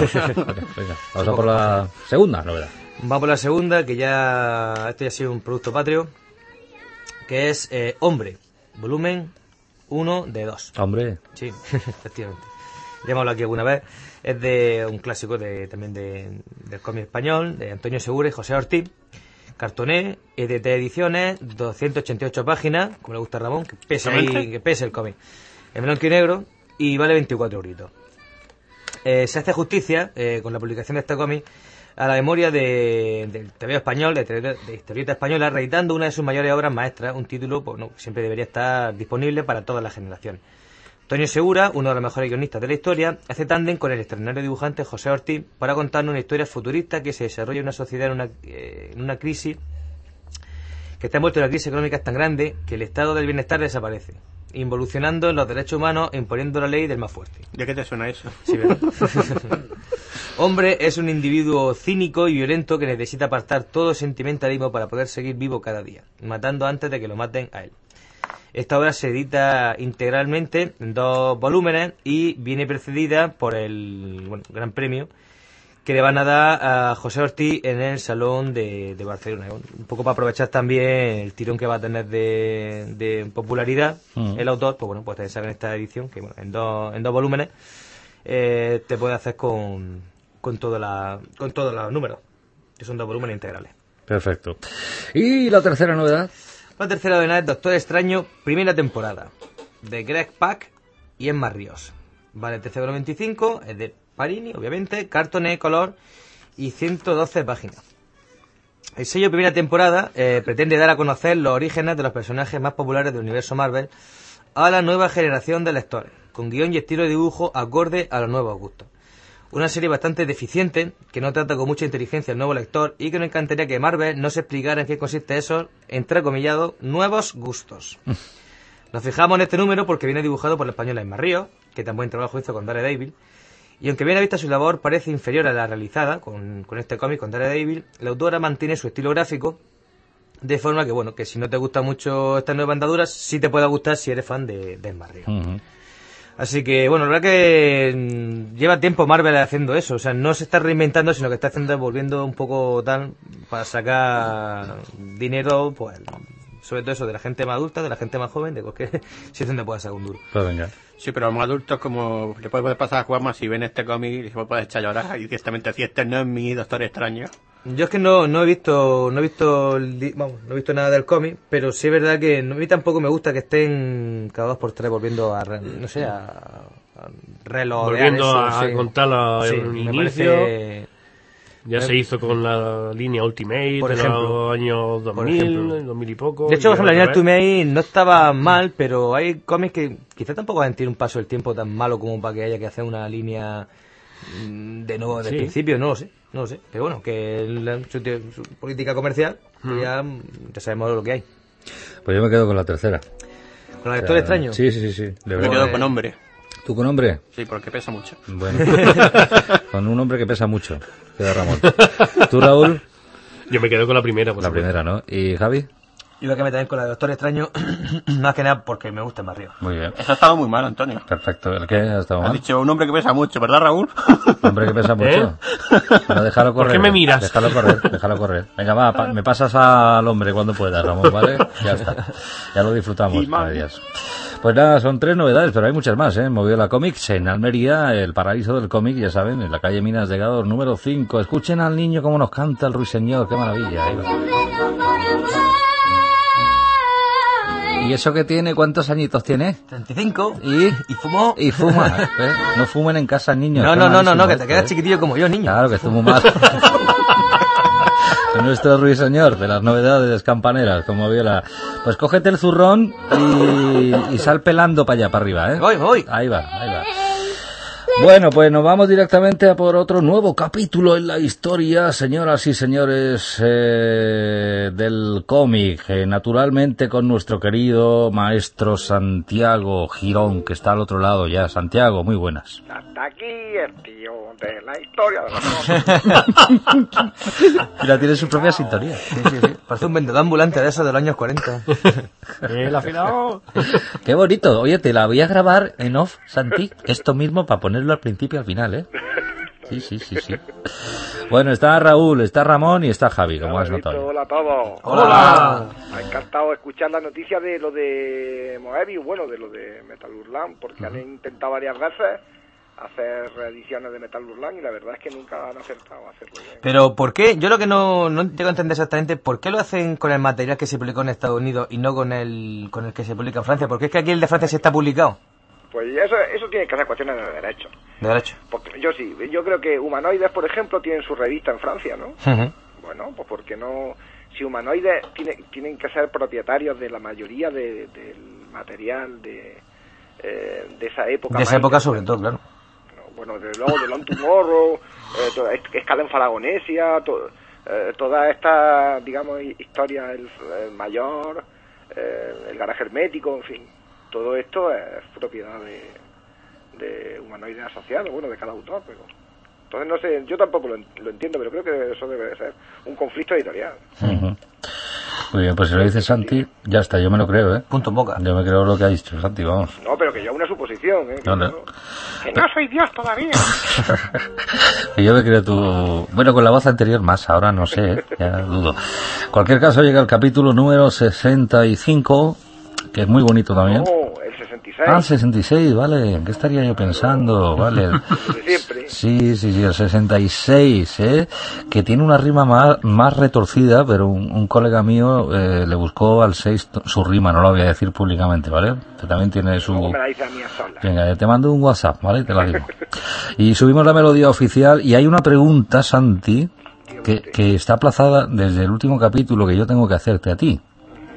Speaker 1: vamos a por la segunda novedad.
Speaker 5: Vamos por la segunda, que ya este ya ha sido un producto patrio, que es Hombre, volumen 1 de 2.
Speaker 1: Hombre.
Speaker 5: Sí, efectivamente. Ya hemos hablado aquí alguna vez. Es de un clásico también del cómic español, de Antonio Segura y José Ortiz. Cartoné, EDT Ediciones, 288 páginas, como le gusta a Ramón, que pese el cómic. En blanco y negro y vale 24 euritos. Se hace justicia con la publicación de este cómic a la memoria del TVO español, de historieta española, reeditando una de sus mayores obras maestras, un título que siempre debería estar disponible para todas las generaciones. Antonio Segura, uno de los mejores guionistas de la historia, hace tándem con el extraordinario dibujante José Ortiz para contarnos una historia futurista que se desarrolla en una sociedad en una crisis, que está envuelta en una crisis económica tan grande que el estado del bienestar desaparece, involucionando en los derechos humanos e imponiendo la ley del más fuerte.
Speaker 3: ¿De qué te suena eso?
Speaker 5: Sí, ¿verdad? Hombre es un individuo cínico y violento que necesita apartar todo sentimentalismo para poder seguir vivo cada día, matando antes de que lo maten a él. Esta obra se edita integralmente en 2 volúmenes y viene precedida por el Gran Premio que le van a dar a José Ortiz en el Salón de Barcelona. Un poco para aprovechar también el tirón que va a tener de popularidad el autor, pues te sacan esta edición que en dos volúmenes te puede hacer con todos los números, que son 2 volúmenes integrales.
Speaker 1: Perfecto. ¿Y la tercera novedad?
Speaker 5: La tercera novedad es Doctor Extraño, primera temporada, de Greg Pak y Emma Ríos. Vale 13,95, es de Panini, obviamente, cartoné, color y 112 páginas. El sello primera temporada pretende dar a conocer los orígenes de los personajes más populares del universo Marvel a la nueva generación de lectores, con guión y estilo de dibujo acorde a los nuevos gustos. Una serie bastante deficiente, que no trata con mucha inteligencia al nuevo lector y que nos encantaría que Marvel nos explicara en qué consiste esos, entrecomillado, nuevos gustos. Nos fijamos en este número porque viene dibujado por la española Emma Ríos, que tan buen trabajo hizo con Daredevil, y aunque bien a vista su labor parece inferior a la realizada con este cómic, con Daredevil, la autora mantiene su estilo gráfico, de forma que, bueno, que si no te gusta mucho estas nuevas andaduras, sí te puede gustar si eres fan de Emma Ríos. Así que, bueno, la verdad que lleva tiempo Marvel haciendo eso. O sea, no se está reinventando, sino que está haciendo, volviendo un poco tal para sacar dinero, pues, sobre todo eso, de la gente más adulta, de la gente más joven, de cualquier sitio donde pueda sacar un duro.
Speaker 1: Pues venga.
Speaker 3: Sí, pero a los adultos, como le puede pasar a Juanma, si ven este cómic, se puede echar a llorar y directamente decir, este no es mi Doctor Extraño.
Speaker 5: Yo es que no he visto nada del cómic, pero sí es verdad que a mí tampoco me gusta que estén cada 2 por 3 volviendo a relodear
Speaker 4: volviendo
Speaker 5: eso,
Speaker 4: a
Speaker 5: sí.
Speaker 4: contar
Speaker 5: Sí,
Speaker 4: el
Speaker 5: me
Speaker 4: inicio.
Speaker 5: parece-
Speaker 4: Ya se hizo con la línea Ultimate
Speaker 5: Por
Speaker 4: de
Speaker 5: ejemplo.
Speaker 4: los años 2000, 2000 y poco.
Speaker 5: De hecho, por
Speaker 4: y
Speaker 5: ejemplo, la
Speaker 4: otra
Speaker 5: línea
Speaker 4: vez.
Speaker 5: Ultimate no estaba mal, pero hay cómics que quizá tampoco han tenido un paso del tiempo tan malo como para que haya que hacer una línea de nuevo desde el
Speaker 4: Sí.
Speaker 5: principio, no lo sé. Pero bueno, que su política comercial, pues ya sabemos lo que hay.
Speaker 1: Pues yo me quedo con la tercera.
Speaker 5: ¿Con el Doctor Extraño?
Speaker 1: Sí. De
Speaker 3: Me
Speaker 1: verdad.
Speaker 3: quedo con hombre.
Speaker 1: ¿Tú con hombre?
Speaker 3: Sí, porque pesa mucho.
Speaker 1: Bueno. Con un hombre que pesa mucho. Queda Ramón. ¿Tú, Raúl?
Speaker 4: Yo me quedo con la primera. por
Speaker 1: La
Speaker 4: supuesto.
Speaker 1: primera, ¿no? ¿Y Javi?
Speaker 5: Yo lo que me también con la de Doctor Extraño, más que nada porque me gusta más Río.
Speaker 1: Muy bien.
Speaker 3: Eso ha estado muy mal, Antonio.
Speaker 1: Perfecto. ¿El qué? ¿Ha estado
Speaker 3: Has
Speaker 1: mal?
Speaker 3: dicho un hombre que pesa mucho, ¿verdad, Raúl?
Speaker 1: Hombre que pesa mucho. Bueno, déjalo correr.
Speaker 4: ¿Por qué me miras?
Speaker 1: Déjalo correr. Venga, va, me pasas al hombre cuando puedas, Ramón, ¿vale? Ya está. Ya lo disfrutamos.
Speaker 3: Y mal.
Speaker 1: Adiós. Pues nada, son 3 novedades, pero hay muchas más, ¿eh? Moviola Comics en Almería, el paraíso del cómic, ya saben, en la calle Minas de Gádor, número 5. Escuchen al niño cómo nos canta el ruiseñor, qué maravilla. Ahí va. ¿Y eso que tiene? ¿Cuántos añitos tiene?
Speaker 5: 35
Speaker 1: ¿Y
Speaker 5: fumó.
Speaker 1: Y fuma, ¿eh? No fumen en casa, niños.
Speaker 5: No,
Speaker 1: Qué
Speaker 5: que
Speaker 1: malísimo
Speaker 5: te
Speaker 1: esto,
Speaker 5: quedas
Speaker 1: ¿eh?
Speaker 5: chiquitillo como yo, niño.
Speaker 1: Claro, que estoy muy mal. Nuestro ruiseñor de las novedades campaneras, como Viola. Pues cógete el zurrón y sal pelando para allá, para arriba, ¿eh?
Speaker 5: Me voy.
Speaker 1: Ahí va. Bueno, pues nos vamos directamente a por otro nuevo capítulo en la historia, señoras y señores, del cómic. Naturalmente con nuestro querido maestro Santiago Girón, que está al otro lado ya. Santiago, muy buenas.
Speaker 2: Hasta aquí el tío de la historia de los cómics.
Speaker 1: Mira, tiene su propia sintonía.
Speaker 5: Sí. Parece un vendedor ambulante de esos de los años 40.
Speaker 4: El afilado.
Speaker 1: Qué bonito. Oye, te la voy a grabar en off, Santi. Esto mismo para ponerlo al principio y al final, ¿eh? Sí. Bueno, está Raúl, está Ramón y está Javi, como has notado.
Speaker 2: Hola a todos.
Speaker 5: Hola.
Speaker 2: Me ha encantado escuchar la noticia de lo de Moebius, bueno, de lo de Metal Hurlant, porque han intentado varias veces hacer reediciones de Metal Hurlant y la verdad es que nunca han acertado a hacerlo bien.
Speaker 5: Pero ¿por qué? Yo lo que no llego a entender exactamente, ¿por qué lo hacen con el material que se publicó en Estados Unidos y no con el que se publica en Francia? Porque es que aquí el de Francia sí está publicado.
Speaker 2: Pues eso tiene que ser cuestiones de derecho.
Speaker 5: De derecho.
Speaker 2: Porque yo creo que Humanoides, por ejemplo, tienen su revista en Francia, ¿no? Bueno, pues porque no... Si Humanoides tienen que ser propietarios de la mayoría del material de esa época.
Speaker 5: De esa época sobre todo, claro.
Speaker 2: Bueno, desde luego, de Long Tomorrow, Escala en Falagonesia, toda esta, digamos, historia, el mayor, el garaje hermético, en fin. Todo esto es propiedad de Humanoides asociados, bueno, de cada autor, pero... Entonces, no sé, yo tampoco lo entiendo, pero creo que eso debe ser un conflicto editorial.
Speaker 1: Muy bien, pues si lo dice Santi, ya está, yo me lo creo, ¿eh?
Speaker 5: Punto en boca.
Speaker 1: Yo me creo lo que ha dicho Santi, vamos.
Speaker 2: No, pero que yo una suposición, ¿eh?
Speaker 1: No.
Speaker 2: Que no soy Dios todavía.
Speaker 1: Y yo me creo tu... Bueno, con la voz anterior más, ahora no sé, ¿eh? Ya dudo. En cualquier caso, llega el capítulo número 65, que es muy bonito también.
Speaker 2: No, el 66.
Speaker 1: Ah, 66, vale. ¿En qué estaría yo pensando? Vale.
Speaker 2: De siempre.
Speaker 1: Sí, el 66, ¿eh? Que tiene una rima más retorcida, pero un colega mío le buscó al 6 su rima, no lo voy a decir públicamente, ¿vale? Que también tiene su...
Speaker 2: Luego me la dice a mí a solas.
Speaker 1: Venga, te mando un WhatsApp, ¿vale? Te la digo. Y subimos la melodía oficial y hay una pregunta, Santi, que está aplazada desde el último capítulo que yo tengo que hacerte a ti.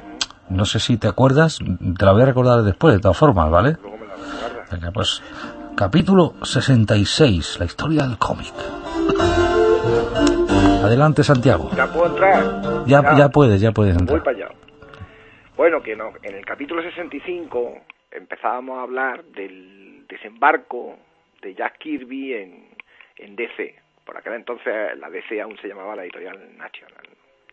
Speaker 1: No sé si te acuerdas, te la voy a recordar después, de todas formas, ¿vale?
Speaker 2: Luego me la recuerda.
Speaker 1: Venga, pues Capítulo 66, la historia del cómic. Adelante, Santiago.
Speaker 7: ¿Ya puedo entrar?
Speaker 1: Ya puedes entrar.
Speaker 7: Voy para allá. Bueno, que no, en el capítulo 65 empezábamos a hablar del desembarco de Jack Kirby en DC. Por aquel entonces la DC aún se llamaba la Editorial Nacional.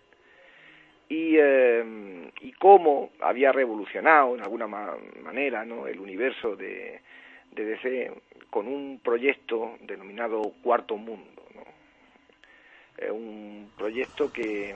Speaker 7: Y cómo había revolucionado en alguna manera, ¿no?, el universo de DC con un proyecto denominado Cuarto Mundo, ¿no? Un proyecto que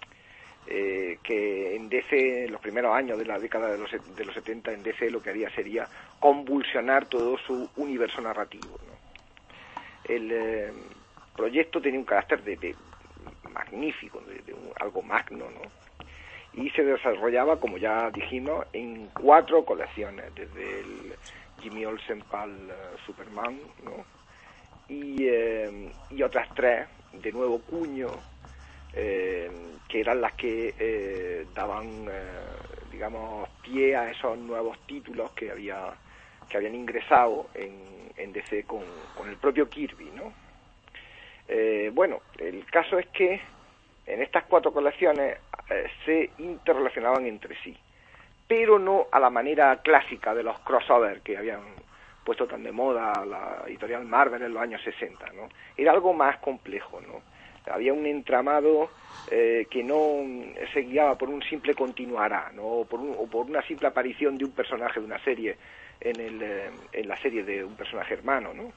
Speaker 7: en DC, en los primeros años de la década de los 70, en DC lo que haría sería convulsionar todo su universo narrativo, ¿no? El proyecto tenía un carácter de magnífico, de algo magno, ¿no? Y se desarrollaba, como ya dijimos, en 4 colecciones, desde el Jimmy Olsen Pal Superman, ¿no?, y otras 3 de nuevo cuño, que eran las que daban, digamos, pie a esos nuevos títulos que habían ingresado en DC con el propio Kirby, ¿no? Bueno, el caso es que en estas 4 colecciones se interrelacionaban entre sí, pero no a la manera clásica de los crossovers que habían puesto tan de moda la editorial Marvel en los años 60, ¿no? Era algo más complejo, ¿no? Había un entramado que no se guiaba por un simple continuará, ¿no?, o por una simple aparición de un personaje de una serie en la serie de un personaje hermano, ¿no?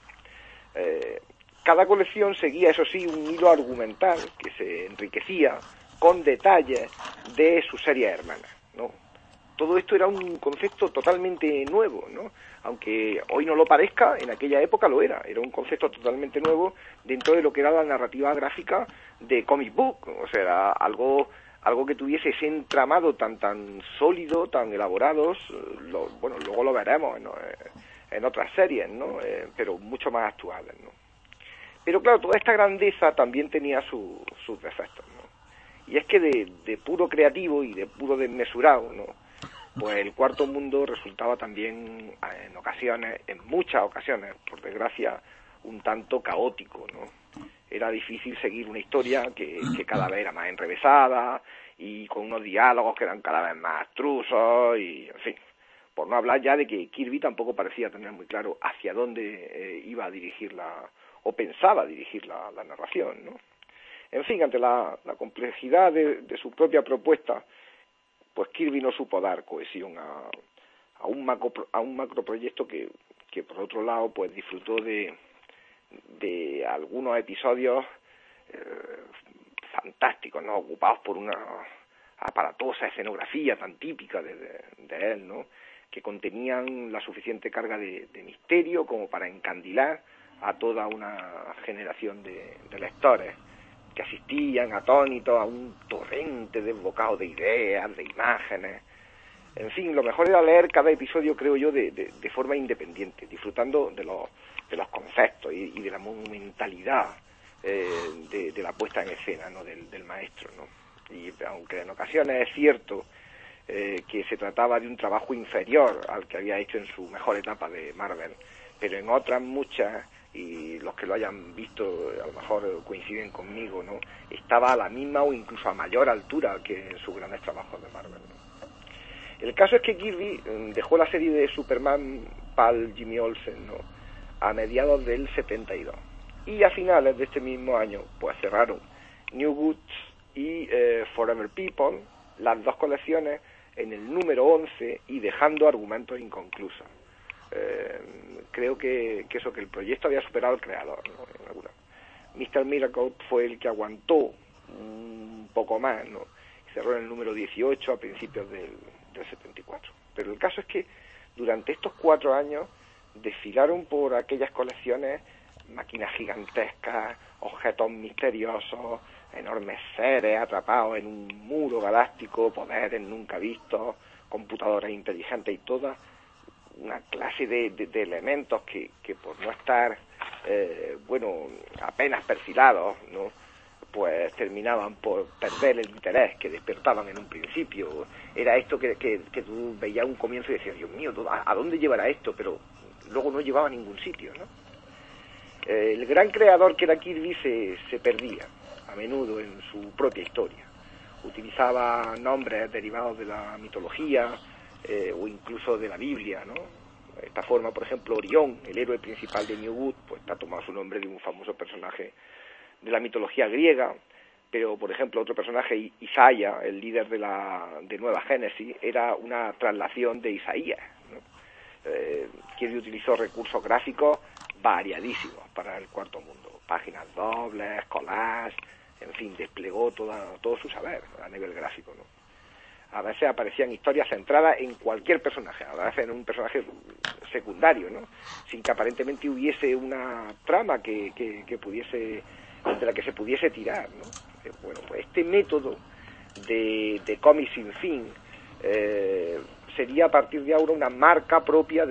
Speaker 7: Cada colección seguía, eso sí, un hilo argumental que se enriquecía con detalles de sus series hermanas, ¿no? Todo esto era un concepto totalmente nuevo, ¿no? Aunque hoy no lo parezca, en aquella época lo era un concepto totalmente nuevo dentro de lo que era la narrativa gráfica de comic book. O sea, era algo que tuviese ese entramado tan sólido, tan elaborados. Bueno, luego lo veremos, ¿no?, en otras series, ¿no?, pero mucho más actuales, ¿no? Pero claro, toda esta grandeza también tenía sus defectos, ¿no? Y es que de puro creativo y de puro desmesurado, ¿no?, pues el Cuarto Mundo resultaba también en muchas ocasiones, por desgracia, un tanto caótico, ¿no? Era difícil seguir una historia que cada vez era más enrevesada y con unos diálogos que eran cada vez más abstrusos y, en fin, por no hablar ya de que Kirby tampoco parecía tener muy claro hacia dónde iba a dirigir o pensaba dirigir la narración, ¿no? En fin, ante la complejidad de su propia propuesta, pues Kirby no supo dar cohesión a un macroproyecto que por otro lado pues disfrutó de algunos episodios fantásticos, ¿no?, ocupados por una aparatosa escenografía tan típica de él, ¿no?, que contenían la suficiente carga de misterio como para encandilar a toda una generación de lectores que asistían atónitos a un torrente desbocado de ideas, de imágenes. En fin, lo mejor era leer cada episodio, creo yo, de forma independiente, disfrutando de los conceptos y de la monumentalidad de la puesta en escena, ¿no?, del maestro, ¿no? Y aunque en ocasiones es cierto que se trataba de un trabajo inferior al que había hecho en su mejor etapa de Marvel, pero en otras muchas, y los que lo hayan visto a lo mejor coinciden conmigo, ¿no?, estaba a la misma o incluso a mayor altura que en sus grandes trabajos de Marvel, ¿no? El caso es que Kirby dejó la serie de Superman Pal Jimmy Olsen, ¿no?, a mediados del 72, y a finales de este mismo año pues cerraron New Goods y Forever People, las 2 colecciones, en el número 11 y dejando argumentos inconclusos. Creo que el proyecto había superado al creador, ¿no?, en alguna. Mr. Miracle fue el que aguantó un poco más, ¿no?, y cerró en el número 18 a principios del 74. Pero el caso es que durante estos 4 años desfilaron por aquellas colecciones máquinas gigantescas, objetos misteriosos, enormes seres atrapados en un muro galáctico, poderes nunca vistos, computadoras inteligentes y toda una clase de elementos que por no estar, apenas perfilados, ¿no?, pues terminaban por perder el interés que despertaban en un principio. Era esto que tú veías un comienzo y decías, Dios mío, ¿a dónde llevará esto? Pero luego no llevaba a ningún sitio, ¿no? El gran creador que era Kirby se perdía a menudo en su propia historia. Utilizaba nombres derivados de la mitología o incluso de la Biblia, ¿no? De esta forma, por ejemplo, Orión, el héroe principal de New Wood, pues está tomado su nombre de un famoso personaje de la mitología griega, pero, por ejemplo, otro personaje, Isaías, el líder de Nueva Génesis, era una traslación de Isaías, ¿no? Kirby utilizó recursos gráficos variadísimos para el Cuarto Mundo, páginas dobles, collages, en fin, desplegó todo su saber a nivel gráfico, ¿no? A veces aparecían historias centradas en cualquier personaje, a veces en un personaje secundario, ¿no? Sin que aparentemente hubiese una trama que pudiese, de la que se pudiese tirar, ¿no? Bueno, pues este método de cómic sin fin sería a partir de ahora una marca propia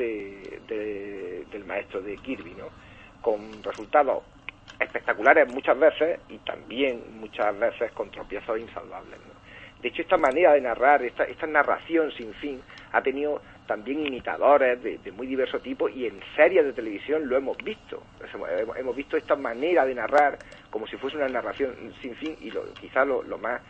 Speaker 7: del maestro de Kirby, ¿no? Con resultados espectaculares muchas veces y también muchas veces con tropiezos insalvables, ¿no? De hecho, esta manera de narrar, esta narración sin fin, ha tenido también imitadores de muy diverso tipo, y en series de televisión lo hemos visto. Hemos visto esta manera de narrar como si fuese una narración sin fin, y quizás lo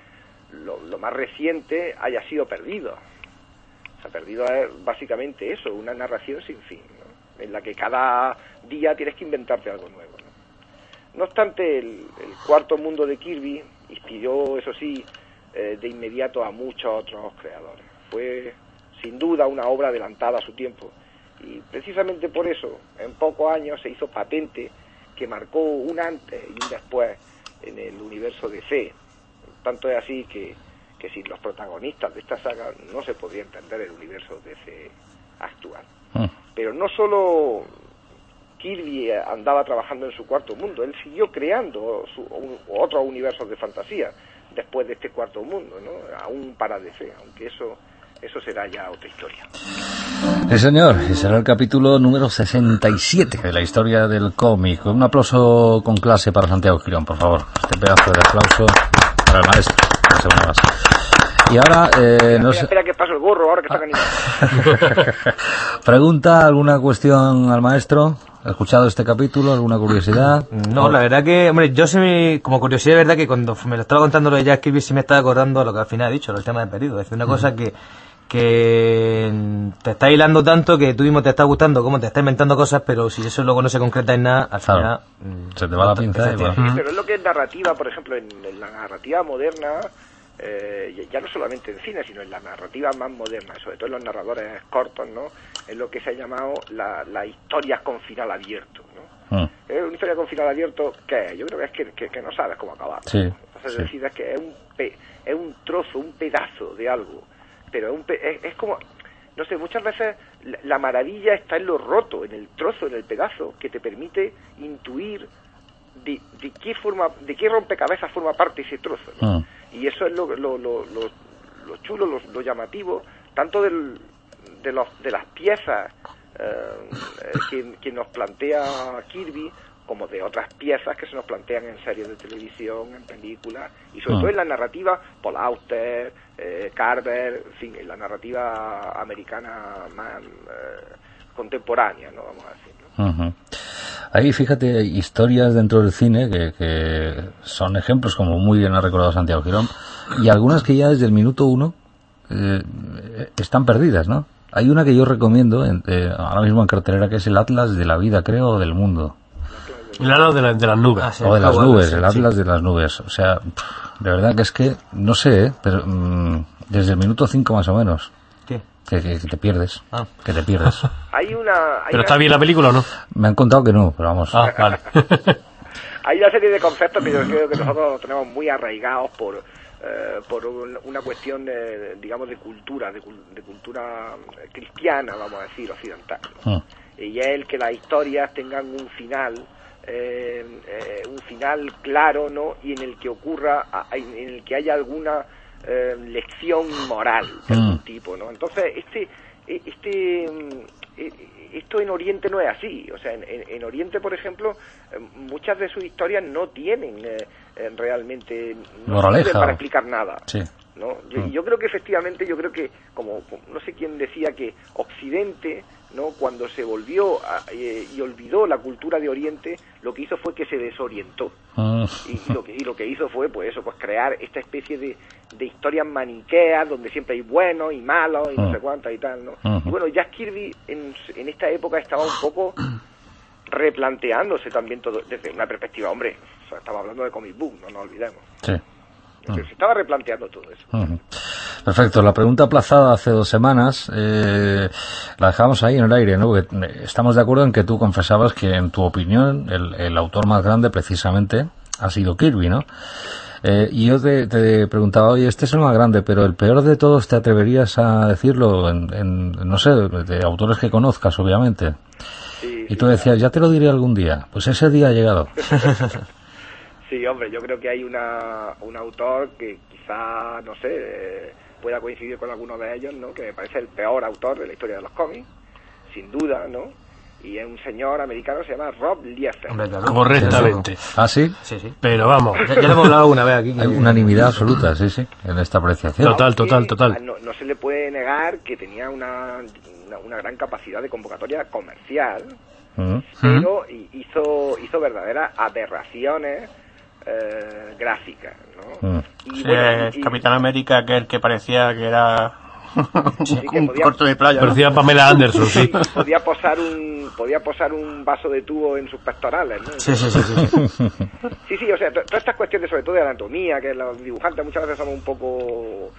Speaker 7: más reciente haya sido Perdido. O sea, Perdido es básicamente eso, una narración sin fin, ¿no? En la que cada día tienes que inventarte algo nuevo, ¿no? No obstante, el Cuarto Mundo de Kirby inspiró, eso sí, de inmediato a muchos otros creadores. Fue sin duda una obra adelantada a su tiempo, y precisamente por eso en pocos años se hizo patente, que marcó un antes y un después en el universo DC. Tanto es así que sin los protagonistas de esta saga no se podría entender el universo DC actual. Pero no solo Kirby andaba trabajando en su Cuarto Mundo, él siguió creando otros universos de fantasía después de este Cuarto Mundo, ¿no? Aún para DC, aunque eso será ya otra historia.
Speaker 1: Sí, señor, y será el capítulo número 67 de la historia del cómic. Un aplauso con clase para Santiago Girón, por favor. Este pedazo de aplauso para el maestro. Una semana más. Y ahora,
Speaker 7: espera que paso el gorro, ahora que está animado.
Speaker 1: ¿Pregunta, alguna cuestión al maestro? ¿Ha escuchado este capítulo? ¿Alguna curiosidad?
Speaker 5: No, la verdad que, hombre, yo como curiosidad, de verdad que cuando me lo estaba contando lo de Jack Kirby, sí me estaba acordando lo que al final ha dicho, el tema de Perdido. Es una cosa que te está hilando tanto que tú mismo te está gustando, cómo te está inventando cosas, pero si eso luego no se concreta en nada, al final...
Speaker 1: se te va la pinza.
Speaker 7: Pero es lo que es narrativa, por ejemplo, en la narrativa moderna, ya no solamente en cine, sino en la narrativa más moderna, sobre todo en los narradores cortos, ¿no? Es lo que se ha llamado las historias con final abierto, ¿no? Es una historia con final abierto que yo creo que es que no sabes cómo acabar, ¿no?
Speaker 1: Sí,
Speaker 7: entonces decides que es un trozo, un pedazo de algo, pero es como, no sé, muchas veces la maravilla está en lo roto, en el trozo, en el pedazo, que te permite intuir de qué rompecabezas forma parte ese trozo, ¿no? Y eso es lo chulo, lo llamativo, tanto de las piezas que nos plantea Kirby, como de otras piezas que se nos plantean en series de televisión, en películas, y sobre todo en la narrativa Paul Auster, Carver, en fin, en la narrativa americana más contemporánea, ¿no? Vamos a decir, ¿no?
Speaker 1: Ahí, fíjate, historias dentro del cine que son ejemplos, como muy bien ha recordado Santiago Girón, y algunas que ya desde el minuto 1 están perdidas, ¿no? Hay una que yo recomiendo ahora mismo en cartelera, que es el Atlas de la Vida, creo, o del mundo.
Speaker 4: El Atlas de las nubes.
Speaker 1: Sí, o de las nubes, el Atlas de las nubes. O sea, de verdad que es que, no sé, pero desde el minuto 5 más o menos.
Speaker 5: ¿Qué?
Speaker 1: Que te pierdes. Que te pierdes.
Speaker 7: ¿Pero
Speaker 4: está bien la película o no?
Speaker 1: Me han contado que no, pero vamos.
Speaker 4: Vale.
Speaker 7: Hay una serie de conceptos que yo creo que nosotros tenemos muy arraigados por una cuestión, digamos, de cultura cristiana, vamos a decir, occidental, ¿no? Y es el que las historias tengan un final claro, ¿no? Y en el que haya alguna lección moral de algún tipo, ¿no? Entonces esto en Oriente no es así. O sea, en Oriente, por ejemplo, muchas de sus historias no tienen realmente, no sirven para explicar nada.
Speaker 1: Sí.
Speaker 7: ¿no? Yo creo que efectivamente, como no sé quién decía que Occidente, ¿no? Cuando se volvió y olvidó la cultura de Oriente, lo que hizo fue que se desorientó. Y lo que hizo fue pues crear esta especie de historias maniqueas donde siempre hay buenos y malos y no sé cuántas y tal, ¿no? Y bueno, Jack Kirby en esta época estaba un poco replanteándose también todo desde una perspectiva, hombre, estaba hablando de comic book, no nos olvidemos.
Speaker 1: Sí.
Speaker 7: Se estaba replanteando todo eso.
Speaker 1: Perfecto. La pregunta aplazada hace 2 semanas la dejamos ahí en el aire, ¿no? Porque estamos de acuerdo en que tú confesabas que, en tu opinión, el autor más grande precisamente ha sido Kirby, ¿no? Y yo te preguntaba, oye, este es el más grande, pero el peor de todos, ¿te atreverías a decirlo no sé, de autores que conozcas, obviamente?
Speaker 7: Sí,
Speaker 1: y tú decías, ya te lo diré algún día. Pues ese día ha llegado.
Speaker 7: Sí, hombre, yo creo que hay un autor que quizá, no sé, pueda coincidir con alguno de ellos, ¿no? Que me parece el peor autor de la historia de los cómics, sin duda, ¿no? Y es un señor americano, se llama Rob Liefeld.
Speaker 4: Hombre, claro. Correctamente.
Speaker 1: ¿Ah, sí?
Speaker 5: Sí, sí.
Speaker 4: Pero vamos.
Speaker 5: Ya lo hemos hablado una vez aquí.
Speaker 1: Hay unanimidad absoluta, sí, en esta apreciación.
Speaker 4: Total.
Speaker 7: No se le puede negar que tenía una gran capacidad de convocatoria comercial, pero hizo verdaderas aberraciones gráficas, ¿no?
Speaker 3: Y bueno, Capitán América, aquel que parecía que era un corto de playa, ¿no?
Speaker 4: Parecía Pamela Anderson, sí.
Speaker 7: Podía posar un vaso de tubo en sus pectorales, ¿no?
Speaker 5: Sí.
Speaker 7: Sí, o sea, todas estas cuestiones, sobre todo de anatomía, que los dibujantes muchas veces somos un poco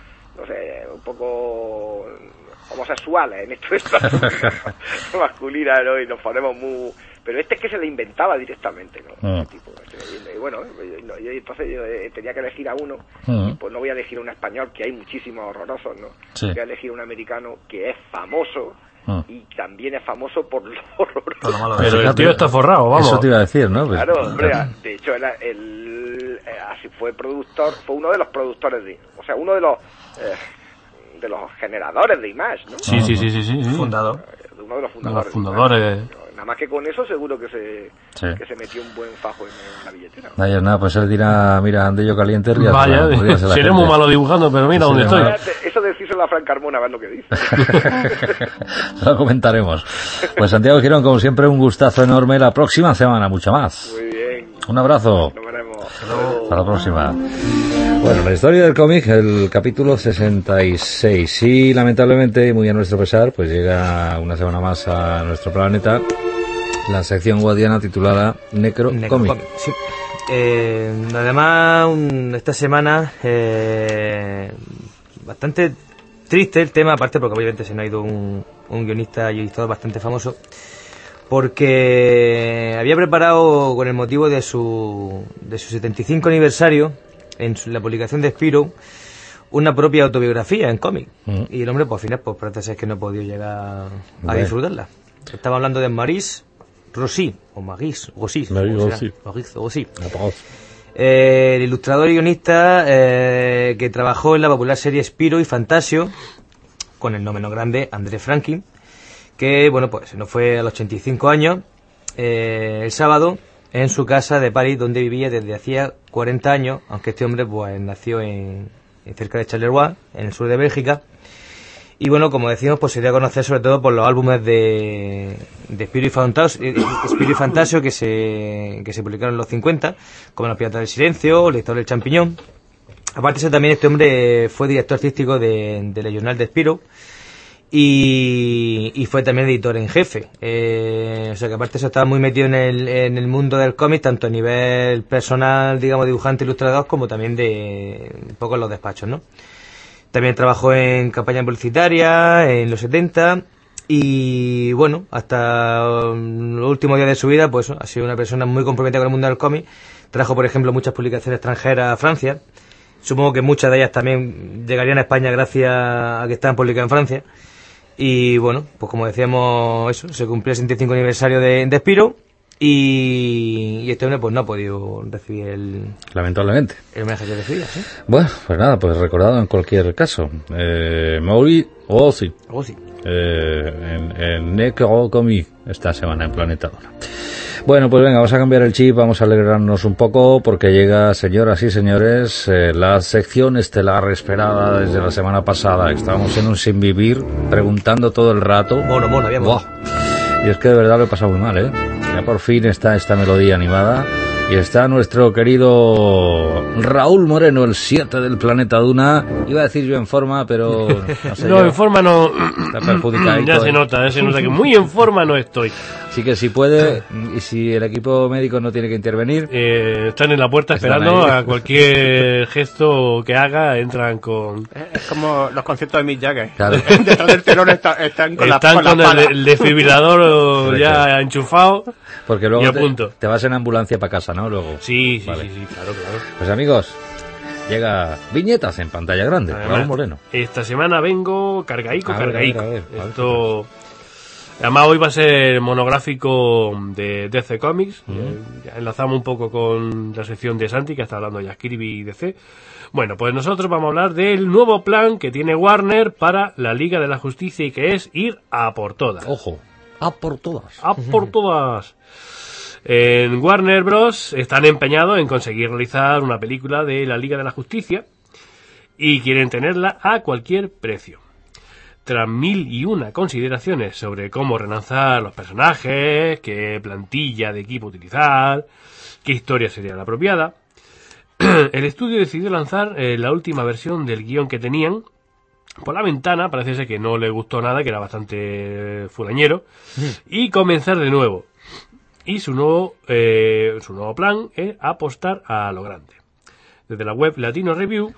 Speaker 7: homosexuales en esto masculina, ¿no? Y nos ponemos muy... Pero es que se le inventaba directamente, ¿no? Ese tipo, y bueno, y entonces yo tenía que elegir a uno, y pues no voy a elegir a un español, que hay muchísimos horrorosos, ¿no?
Speaker 1: Sí.
Speaker 7: Voy a elegir a un americano que es famoso, y también es famoso por lo horroroso.
Speaker 4: Pero el tío está forrado, vamos.
Speaker 1: Eso te iba a decir, ¿no? Pues,
Speaker 7: claro, hombre, de hecho, así fue uno de los productores uno de los generadores de Image, ¿no?
Speaker 4: Sí.
Speaker 5: Fundador.
Speaker 7: Uno de los
Speaker 4: Los
Speaker 7: fundadores.
Speaker 4: fundadores.
Speaker 7: Nada más que con eso seguro que se metió un buen fajo en la billetera.
Speaker 1: Nada, pues él dirá, mira, andillo caliente, rías.
Speaker 4: Vaya, seré muy malo dibujando, pero mira dónde estoy.
Speaker 7: Eso decírselo a Frank Carmona, a ver lo que dice.
Speaker 1: Lo comentaremos. Pues Santiago Girón, como siempre, un gustazo enorme. La próxima semana, mucha más.
Speaker 7: Muy bien.
Speaker 1: Un abrazo.
Speaker 7: Nos veremos.
Speaker 1: Hasta la próxima. Bueno, la historia del cómic, el capítulo 66. Y lamentablemente, muy a nuestro pesar, pues llega una semana más a nuestro planeta la sección guadiana titulada Necro Cómic.
Speaker 5: Sí. Además, esta semana bastante triste el tema, aparte porque obviamente se nos ha ido un guionista y ilustrador bastante famoso, porque había preparado, con el motivo de su 75 aniversario, en la publicación de Spirou, una propia autobiografía en cómic. Y el hombre, pues al final, pues parece ser que no ha podido llegar a disfrutarla. Estaba hablando de Maurice Rossi, o Maurice Rossi. Maurice Rossi. El ilustrador y guionista que trabajó en la popular serie Spirou y Fantasio, con el no menos grande André Franklin, que, bueno, pues no fue a los 85 años, el sábado, en su casa de París, donde vivía desde hacía 40 años, aunque este hombre pues nació cerca de Charleroi, en el sur de Bélgica. Y bueno, como decimos, pues se dio a conocer sobre todo por los álbumes de Spirou y Fantasio que se publicaron en los 50, como Los Piratas del Silencio, La Historia del Champiñón. Aparte de eso, también este hombre fue director artístico de la Journal de Spirou, y fue también editor en jefe. O sea que aparte de eso estaba muy metido en el mundo del cómic, tanto a nivel personal, digamos, dibujante, ilustrador, como también un poco en los despachos, ¿no? También trabajó en campaña publicitaria en los 70, y bueno, hasta los últimos días de su vida, pues ha sido una persona muy comprometida con el mundo del cómic. Trajo, por ejemplo, muchas publicaciones extranjeras a Francia. Supongo que muchas de ellas también llegarían a España gracias a que estaban publicadas en Francia. Y bueno, pues como decíamos, eso, se cumplió el 75 aniversario de Spirou, y este hombre pues no ha podido recibir
Speaker 1: lamentablemente
Speaker 5: el homenaje que recibía, ¿sí?
Speaker 1: Bueno, pues nada, pues recordado en cualquier caso. Maurice Rossi. En Necro Cómic esta semana en Planeta Dona. Bueno, pues venga, vamos a cambiar el chip, vamos a alegrarnos un poco porque llega, señoras y señores, la sección estelar esperada desde la semana pasada. Estábamos en un sin vivir, preguntando todo el rato.
Speaker 5: Mono, había mono.
Speaker 1: Y es que de verdad lo he pasado muy mal, ¿eh? Ya por fin está esta melodía animada y está nuestro querido Raúl Moreno, el 7 del Planeta Duna. Iba a decir yo en forma, pero no sé.
Speaker 4: No,
Speaker 1: yo.
Speaker 4: en forma no.
Speaker 1: Está perjudicadito,
Speaker 4: Ya se nota que muy en forma no estoy.
Speaker 1: Así que si puede, y si el equipo médico no tiene que intervenir...
Speaker 4: están en la puerta
Speaker 1: Están
Speaker 4: esperando
Speaker 1: ahí.
Speaker 4: a cualquier gesto que haga, entran con...
Speaker 3: Es como los conciertos de Mick Jagger.
Speaker 1: Claro.
Speaker 3: Detrás del telón están con
Speaker 4: Están
Speaker 3: la
Speaker 4: con
Speaker 3: pala.
Speaker 4: el desfibrilador ya enchufado.
Speaker 1: Porque
Speaker 4: Y
Speaker 1: luego
Speaker 4: a punto.
Speaker 1: te vas en ambulancia para casa, ¿no? Luego.
Speaker 4: Sí,
Speaker 1: Vale.
Speaker 4: claro.
Speaker 1: Pues amigos, llega Viñetas en pantalla grande,
Speaker 4: Además,
Speaker 1: Raúl Moreno.
Speaker 4: esta semana vengo cargaico.
Speaker 1: A ver.
Speaker 4: Esto... Además hoy va a ser monográfico de DC Comics. Ya enlazamos un poco con la sección de Santi, que está hablando ya Kirby y DC. Bueno, pues nosotros vamos a hablar del nuevo plan que tiene Warner para la Liga de la Justicia, y que es ir a por todas.
Speaker 1: Ojo, a por todas.
Speaker 4: ¡A por todas! En Warner Bros. Están empeñados en conseguir realizar una película de la Liga de la Justicia y quieren tenerla a cualquier precio. Tras 1001 consideraciones sobre cómo relanzar los personajes, qué plantilla de equipo utilizar, qué historia sería la apropiada, el estudio decidió lanzar la última versión del guión que tenían por la ventana. Parece ser que no le gustó nada, que era bastante fulañero, y comenzar de nuevo. Y su nuevo plan es apostar a lo grande. Desde la web Latino Review,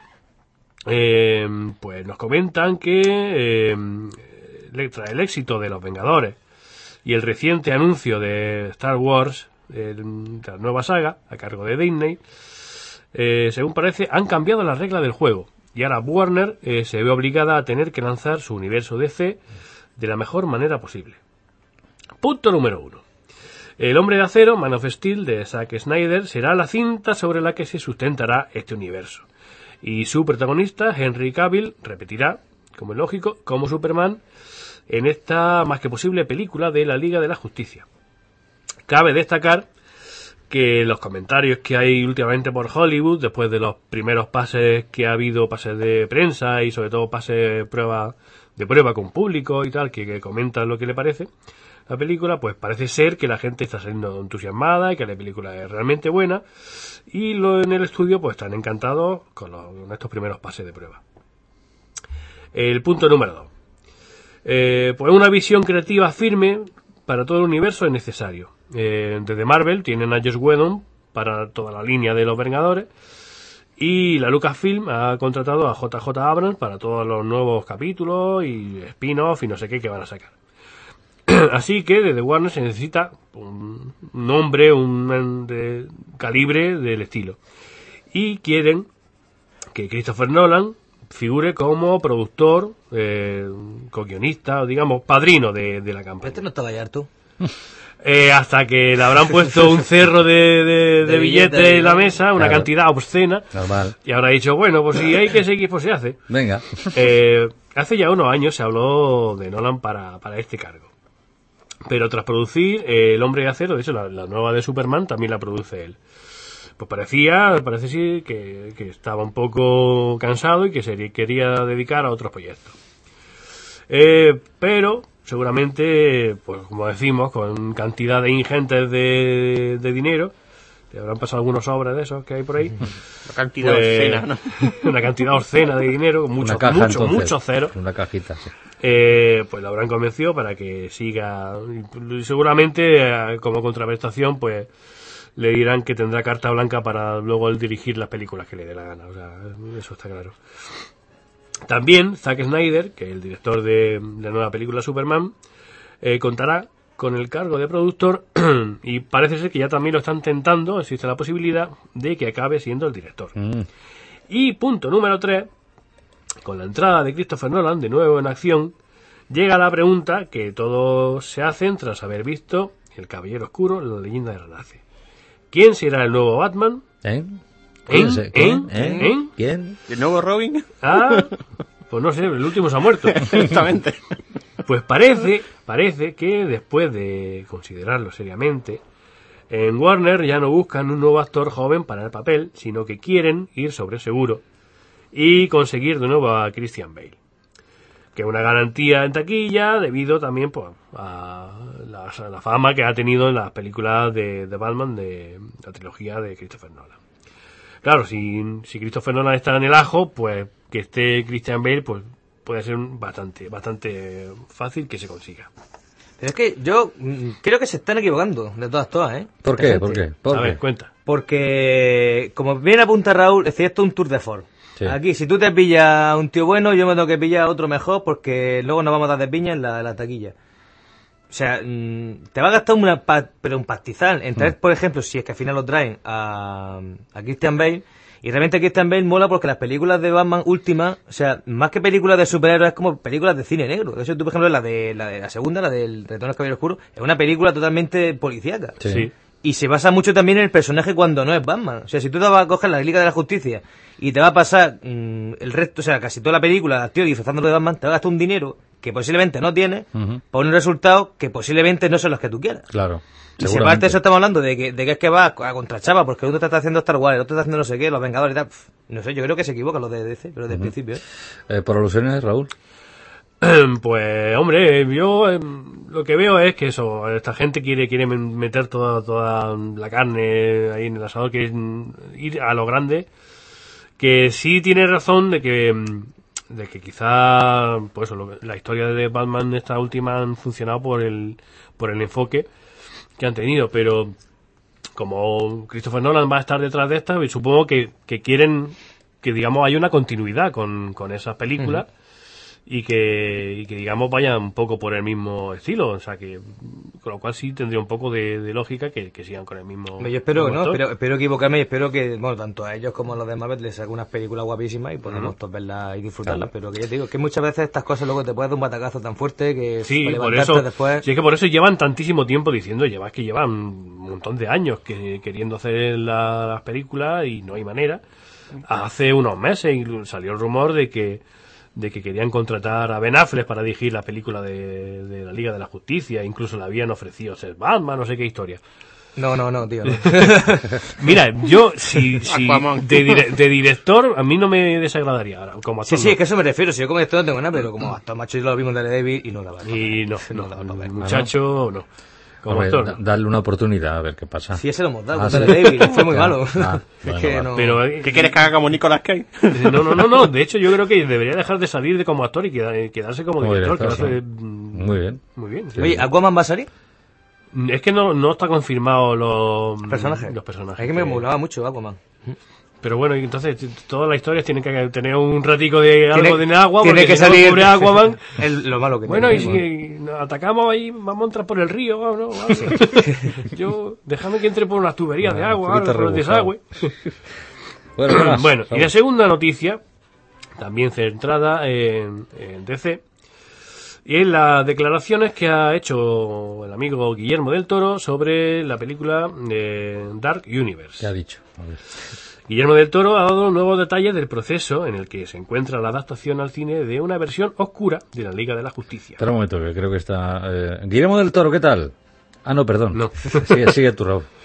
Speaker 4: pues nos comentan que tras el éxito de Los Vengadores y el reciente anuncio de Star Wars, de la nueva saga a cargo de Disney, según parece, han cambiado las reglas del juego. Y ahora Warner se ve obligada a tener que lanzar su universo DC de la mejor manera posible. Punto número 1. El Hombre de Acero, Man of Steel, de Zack Snyder, será la cinta sobre la que se sustentará este universo. Y su protagonista, Henry Cavill, repetirá, como es lógico, como Superman en esta más que posible película de la Liga de la Justicia. Cabe destacar que los comentarios que hay últimamente por Hollywood, después de los primeros pases que ha habido, pases de prensa y sobre todo pases de prueba con público y tal, que comentan lo que le parece la película, pues parece ser que la gente está siendo entusiasmada y que la película es realmente buena, y en el estudio pues están encantados con estos primeros pases de prueba. El punto número 2. Pues una visión creativa firme para todo el universo es necesario. Desde Marvel tienen a Joss Whedon para toda la línea de los Vengadores, y la Lucasfilm ha contratado a JJ Abrams para todos los nuevos capítulos y spin-off y no sé qué que van a sacar. Así que desde Warner se necesita un nombre, de calibre del estilo, y quieren que Christopher Nolan figure como productor, co-guionista, o digamos padrino de la campaña.
Speaker 5: Este no estaba ya harto.
Speaker 4: Hasta que le habrán puesto un cerro de billetes en la mesa, una cantidad obscena.
Speaker 1: Normal.
Speaker 4: Y habrá dicho, bueno, pues si hay que seguir, pues se hace.
Speaker 1: Venga.
Speaker 4: Hace ya unos años se habló de Nolan para este cargo. Pero tras producir El Hombre de Acero, de hecho la nueva de Superman también la produce él. Pues parece sí que estaba un poco cansado y que se quería dedicar a otros proyectos. Pero seguramente, pues como decimos, con cantidades ingentes de dinero, te habrán pasado algunos sobres de esos que hay por ahí.
Speaker 3: La cantidad obscena, ¿no?
Speaker 4: Una cantidad obscena de dinero,
Speaker 1: Una caja, entonces,
Speaker 4: muchos ceros.
Speaker 1: Una cajita, sí.
Speaker 4: Pues lo habrán convencido para que siga, y seguramente como contraprestación pues le dirán que tendrá carta blanca para luego él dirigir las películas que le dé la gana, o sea, eso está claro. También Zack Snyder, que es el director de la nueva película Superman, contará con el cargo de productor y parece ser que ya también lo están tentando, existe la posibilidad de que acabe siendo el director. Y punto número 3. Con la entrada de Christopher Nolan de nuevo en acción, llega la pregunta que todos se hacen tras haber visto El Caballero Oscuro, la leyenda de Renace. ¿Quién será el nuevo Batman?
Speaker 1: ¿Quién?
Speaker 3: ¿El nuevo Robin?
Speaker 4: Ah, pues no sé, el último se ha muerto.
Speaker 3: Exactamente.
Speaker 4: Pues parece que después de considerarlo seriamente, En Warner ya no buscan un nuevo actor joven para el papel, sino que quieren ir sobre seguro y conseguir de nuevo a Christian Bale, que es una garantía en taquilla debido también pues, a la fama que ha tenido en las películas de Batman de la trilogía de Christopher Nolan. Claro, si Christopher Nolan está en el ajo, pues que esté Christian Bale pues puede ser bastante fácil que se consiga.
Speaker 5: Pero es que yo creo que se están equivocando de todas, ¿eh?
Speaker 1: ¿Por qué? ¿Por qué?
Speaker 4: A ver, cuenta.
Speaker 5: Porque, como bien apunta Raúl, es decir, esto es un tour de force.
Speaker 1: Sí.
Speaker 5: Aquí, si tú te pillas a un tío bueno, yo me tengo que pillar a otro mejor porque luego nos vamos a dar de piña en la taquilla. O sea, te va a gastar un pastizal en traer, por ejemplo, si es que al final lo traen a Christian Bale. Y realmente Christian Bale mola porque las películas de Batman últimas, o sea, más que películas de superhéroes, es como películas de cine negro. De hecho, tú, por ejemplo, la de la segunda, la del Retorno del Caballero Oscuro, es una película totalmente policíaca.
Speaker 1: Sí.
Speaker 5: Y se basa mucho también en el personaje cuando no es Batman. O sea, si tú te vas a coger la Liga de la Justicia y te va a pasar el resto, o sea, casi toda la película, al tío disfrazándolo de Batman, te va a gastar un dinero que posiblemente no tienes, por un resultado que posiblemente no son los que tú quieras.
Speaker 1: Claro.
Speaker 5: Y si aparte de eso estamos hablando de que es que va a contra Chava, porque uno te está haciendo Star Wars, el otro está haciendo no sé qué, los Vengadores y tal. No sé, yo creo que se equivocan los de DC, pero desde el principio.
Speaker 1: ¿Por alusiones, Raúl?
Speaker 4: Pues, hombre, yo lo que veo es que eso, esta gente quiere meter toda la carne ahí en el asador, quiere ir a lo grande, que sí tiene razón de que quizá, pues la historia de Batman esta última han funcionado por el enfoque que han tenido, pero como Christopher Nolan va a estar detrás de esta, supongo que quieren que, digamos, haya una continuidad con esas películas. Y que digamos vayan un poco por el mismo estilo, o sea que con lo cual sí tendría un poco de lógica que sigan con el mismo.
Speaker 5: Yo espero,
Speaker 4: mismo
Speaker 5: ¿no?
Speaker 4: actor.
Speaker 5: Espero equivocarme y espero que, bueno, tanto a ellos como a los de Marvel les saquen unas películas guapísimas y podemos todos verlas y disfrutarlas, pero que ya te digo, que muchas veces estas cosas luego te puedes dar un batacazo tan fuerte que
Speaker 4: Sí,
Speaker 5: para
Speaker 4: por
Speaker 5: levantarte
Speaker 4: eso,
Speaker 5: después.
Speaker 4: sí, es que por eso llevan tantísimo tiempo diciendo, llevan un montón de años queriendo hacer las películas y no hay manera. Hace unos meses salió el rumor de que querían contratar a Ben Affleck para dirigir la película de la Liga de la Justicia, incluso le habían ofrecido ser Batman, no sé qué historia.
Speaker 5: No, tío. No.
Speaker 4: Mira, yo si
Speaker 3: Aquaman.
Speaker 4: de director a mí no me desagradaría ahora, como actor.
Speaker 5: Sí, es que a eso me refiero. Si yo como esto no tengo nada, pero como actor macho yo lo vimos de David y no daba.
Speaker 4: Y no,
Speaker 5: daba papel.
Speaker 4: muchacho, no. Como
Speaker 1: Hombre,
Speaker 4: actor, no.
Speaker 1: darle una oportunidad a ver qué pasa.
Speaker 5: Sí, ese lo hemos dado,
Speaker 1: Ah,
Speaker 5: con
Speaker 1: sí.
Speaker 5: David, fue muy malo.
Speaker 1: Ah,
Speaker 5: Es
Speaker 1: bueno,
Speaker 5: que
Speaker 1: va.
Speaker 5: no.
Speaker 4: Pero,
Speaker 3: ¿Qué quieres que haga como Nicolas Cage?
Speaker 4: no, de hecho yo creo que debería dejar de salir de como actor y quedarse como
Speaker 1: Como
Speaker 4: director, que lo
Speaker 1: director,
Speaker 4: hace
Speaker 1: Muy bien.
Speaker 4: muy bien.
Speaker 5: Oye, ¿Aquaman va a salir?
Speaker 4: Es que no está confirmado los
Speaker 5: ¿Personajes?
Speaker 4: Los personajes.
Speaker 5: Es que me molaba mucho Aquaman.
Speaker 4: Pero bueno, y entonces todas las historias tienen que tener un ratico de algo de agua,
Speaker 5: tiene
Speaker 4: porque
Speaker 5: que
Speaker 4: si no,
Speaker 5: salir
Speaker 4: pobre Aquaman.
Speaker 5: lo malo que
Speaker 4: Bueno,
Speaker 5: tiene.
Speaker 4: y si nos atacamos ahí, vamos a entrar por el río, ¿o no? Yo, déjame que entre por unas tuberías de agua,
Speaker 1: poquito
Speaker 4: por el desagüe.
Speaker 1: Bueno, ¿qué más?
Speaker 4: Bueno, y la segunda noticia, también centrada en DC, y en las declaraciones que ha hecho el amigo Guillermo del Toro sobre la película Dark Universe.
Speaker 1: ¿Qué ha dicho? A ver.
Speaker 4: Guillermo del Toro ha dado nuevos detalles del proceso en el que se encuentra la adaptación al cine de una versión oscura de la Liga de la Justicia.
Speaker 1: Espera un momento, que creo que está... Guillermo del Toro, ¿qué tal? Ah, no, perdón.
Speaker 4: No.
Speaker 1: Sigue tu Raúl.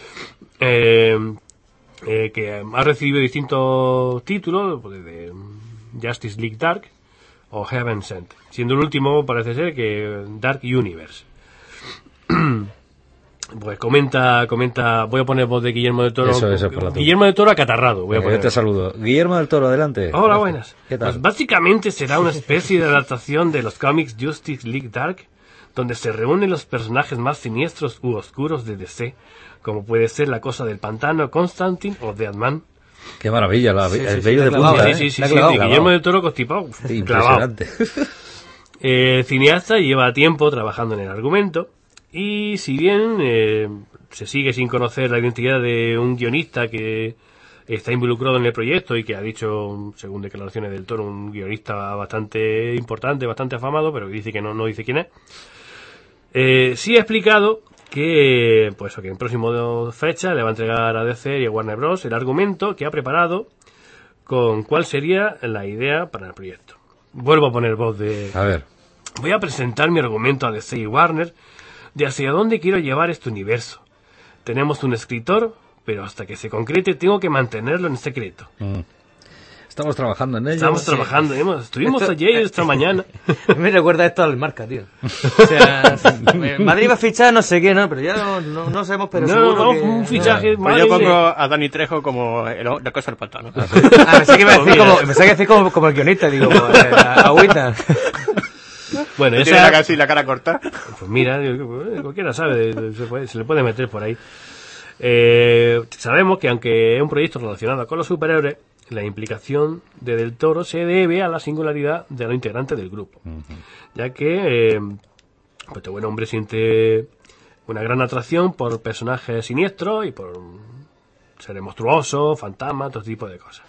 Speaker 4: Que ha recibido distintos títulos, pues, de Justice League Dark o Heaven Sent, siendo el último, parece ser, que Dark Universe. Pues comenta, voy a poner voz de Guillermo del Toro.
Speaker 1: Eso, por la tuya.
Speaker 4: Guillermo del Toro acatarrado, voy a
Speaker 1: Yo
Speaker 4: poner.
Speaker 1: te saludo. Guillermo del Toro, adelante.
Speaker 4: Hola, buenas.
Speaker 1: ¿Qué tal?
Speaker 4: Pues básicamente será una especie de adaptación de los cómics Justice League Dark, donde se reúnen los personajes más siniestros u oscuros de DC, como puede ser la Cosa del Pantano, Constantine o Deadman.
Speaker 1: Qué maravilla,
Speaker 5: Sí,
Speaker 1: el
Speaker 5: sí,
Speaker 1: vello de
Speaker 5: sí, clavado,
Speaker 1: punta,
Speaker 4: Sí,
Speaker 1: ¿eh?
Speaker 4: de Guillermo del Toro constipado.
Speaker 1: Sí,
Speaker 4: Clavado.
Speaker 1: impresionante.
Speaker 4: El cineasta lleva tiempo trabajando en el argumento y si bien se sigue sin conocer la identidad de un guionista que está involucrado en el proyecto y que ha dicho, según declaraciones del Toro, un guionista bastante importante, bastante afamado, pero que dice que no dice quién es, sí ha explicado que en próximo fecha le va a entregar a DC y a Warner Bros. El argumento que ha preparado con cuál sería la idea para el proyecto. Vuelvo a poner voz de...
Speaker 1: A ver.
Speaker 4: Voy a presentar mi argumento a DC y Warner de hacia dónde quiero llevar este universo. tenemos un escritor, pero hasta que se concrete tengo que mantenerlo en secreto.
Speaker 1: Estamos trabajando en ello.
Speaker 4: Estamos trabajando, estuvimos ayer y esta mañana.
Speaker 5: Me recuerda esto al Marca, tío. O sea, Madrid va a fichar no sé qué, ¿no? Pero ya no sabemos, pero seguro que...
Speaker 4: un fichaje...
Speaker 3: Pues yo pongo a Dani Trejo como la cosa del pantano.
Speaker 5: Pensé que iba a decir como el guionista, digo, agüita.
Speaker 4: Bueno,
Speaker 3: esa... ¿Tiene la cara corta?
Speaker 4: Pues mira, cualquiera sabe, se le puede meter por ahí. Sabemos que aunque es un proyecto relacionado con los superhéroes, la implicación de Del Toro se debe a la singularidad de los integrantes del grupo, ya que pues este buen hombre siente una gran atracción por personajes siniestros y por seres monstruosos, fantasmas, todo tipo de cosas.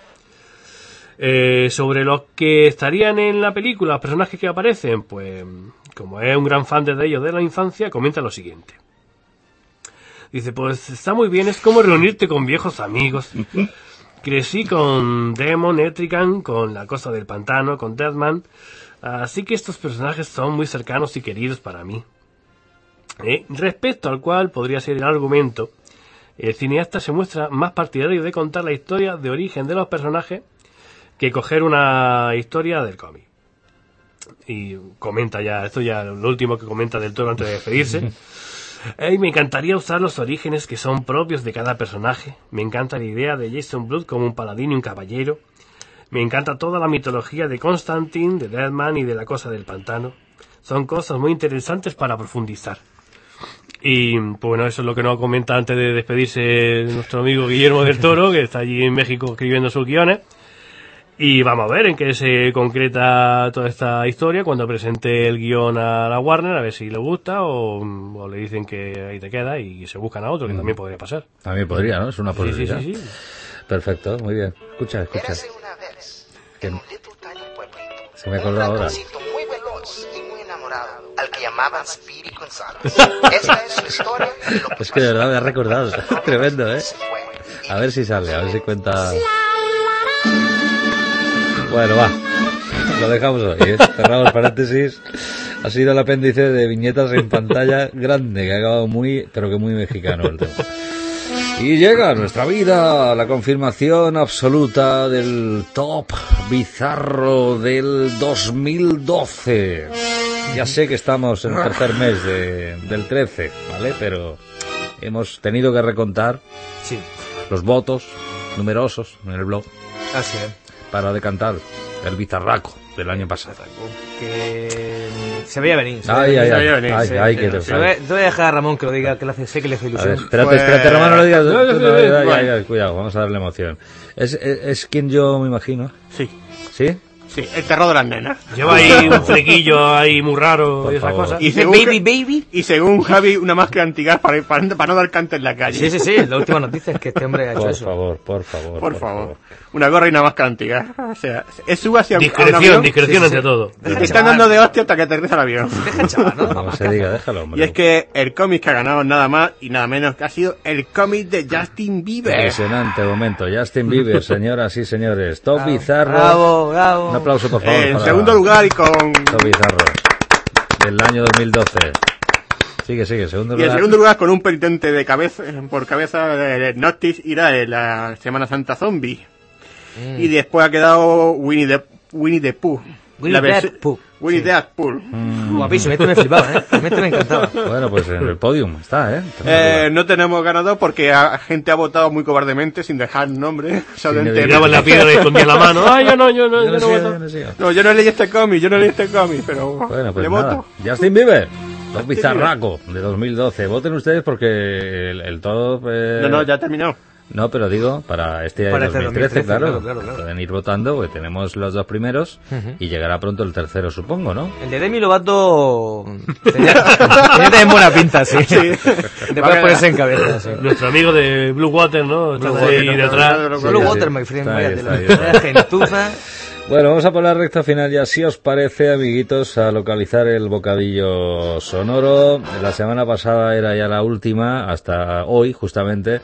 Speaker 4: Sobre los que estarían en la película, los personajes que aparecen, pues como es un gran fan de ellos de la infancia, comenta lo siguiente. Dice, pues está muy bien, es como reunirte con viejos amigos. Crecí con Demon, Etrigan, con La Cosa del Pantano, con Deadman, así que estos personajes son muy cercanos y queridos para mí. Respecto al cual podría ser el argumento, el cineasta se muestra más partidario de contar la historia de origen de los personajes que coger una historia del cómic. Y comenta ya, esto ya lo último que comenta Del Toro antes de despedirse. Me encantaría usar los orígenes que son propios de cada personaje. Me encanta la idea de Jason Blood como un paladín y un caballero. Me encanta toda la mitología de Constantine, de Deadman y de La Cosa del Pantano. Son cosas muy interesantes para profundizar. Y pues bueno, eso es lo que nos comenta antes de despedirse nuestro amigo Guillermo del Toro, que está allí en México escribiendo sus guiones. Y vamos a ver en qué se concreta toda esta historia cuando presente el guión a la Warner, a ver si le gusta o le dicen que ahí te queda y se buscan a otro, que también podría pasar.
Speaker 1: También podría, ¿no? Es una posibilidad.
Speaker 4: Sí.
Speaker 1: Perfecto, muy bien. Escucha.
Speaker 8: Érase una vez en un little tiny pueblito.
Speaker 1: Se me acordó ahora.
Speaker 8: Muy veloz y muy enamorado, al que llamaban Speedy González. Esa es su historia.
Speaker 1: Es que de verdad me ha recordado. Tremendo, ¿eh? A ver si sale, a ver si cuenta... Bueno, va, lo dejamos hoy, ¿eh? Cerramos paréntesis. Ha sido el apéndice de viñetas en pantalla grande, que ha acabado pero que muy mexicano el tema. Y llega a nuestra vida la confirmación absoluta del top bizarro del 2012. Ya sé que estamos en el tercer mes del 13, ¿vale? Pero hemos tenido que recontar los votos numerosos en el blog.
Speaker 5: Así es.
Speaker 1: Para decantar el bizarraco del año pasado.
Speaker 5: Que se veía venir.
Speaker 1: Te voy
Speaker 5: a dejar a Ramón que lo diga, que sé que le hace ilusión.
Speaker 1: A ver, espérate, Ramón, no lo digas. Cuidado, vamos a darle emoción. ¿Es quien yo me imagino?
Speaker 3: Sí.
Speaker 1: ¿Sí?
Speaker 3: Sí, el terror de las nenas.
Speaker 4: Lleva ahí un flequillo ahí muy raro
Speaker 1: Por
Speaker 4: y esas
Speaker 1: favor.
Speaker 4: cosas.
Speaker 3: Y según baby. Y según Javi, una máscara antigua para no dar cante en la calle.
Speaker 5: Sí. La última noticia es que este hombre ha hecho eso.
Speaker 1: Por favor.
Speaker 3: Una gorra y una máscara antigua. O sea, es sube hacia
Speaker 4: discreción ante todo.
Speaker 3: Te están dando de hostia hasta que aterriza el avión.
Speaker 5: Deja el chaval, ¿no?
Speaker 1: No se diga, déjalo, hombre.
Speaker 3: Y es que el cómic que ha ganado nada más y nada menos que ha sido el cómic de Justin Bieber.
Speaker 1: Impresionante momento. Justin Bieber, señoras y señores. Top bizarro.
Speaker 5: Bravo.
Speaker 1: Un aplauso, por favor.
Speaker 3: En segundo lugar y con...
Speaker 1: Top bizarro. Del año 2012. Sigue, segundo lugar.
Speaker 3: Y en segundo lugar con un penitente de cabeza, por cabeza de Noctis irá de la Semana Santa Zombie. Y después ha quedado Winnie the Pooh. Winnie the Pooh.
Speaker 5: Guapísimo, este me flipaba, Este me encantaba.
Speaker 1: Bueno, pues en el podium está,
Speaker 3: no tenemos ganador porque la gente ha votado muy cobardemente sin dejar nombre.
Speaker 4: Tiraban la piedra y escondían la mano. Ay, yo no
Speaker 3: yo no leí este cómic, pero
Speaker 1: bueno, pues
Speaker 3: le
Speaker 1: nada.
Speaker 3: voto.
Speaker 1: Justin Bieber. Top bizarraco de 2012. Voten ustedes porque el top...
Speaker 3: No, ya ha terminado.
Speaker 1: No, pero digo, para este año 2013, claro.
Speaker 5: Claro.
Speaker 1: Pueden ir votando, porque tenemos los dos primeros y llegará pronto el tercero, supongo, ¿no?
Speaker 5: El de Demi Lovato tenía también buena pinta, sí. Después ponerse en cabeza, sí.
Speaker 4: Nuestro amigo de Blue Water, ¿no? Está ahí detrás.
Speaker 5: Blue Water, my friend,
Speaker 1: Está ahí.
Speaker 5: gentuza.
Speaker 1: Bueno, vamos a por la recta final ya, si os parece, amiguitos, a localizar el bocadillo sonoro. La semana pasada era ya la última, hasta hoy, justamente,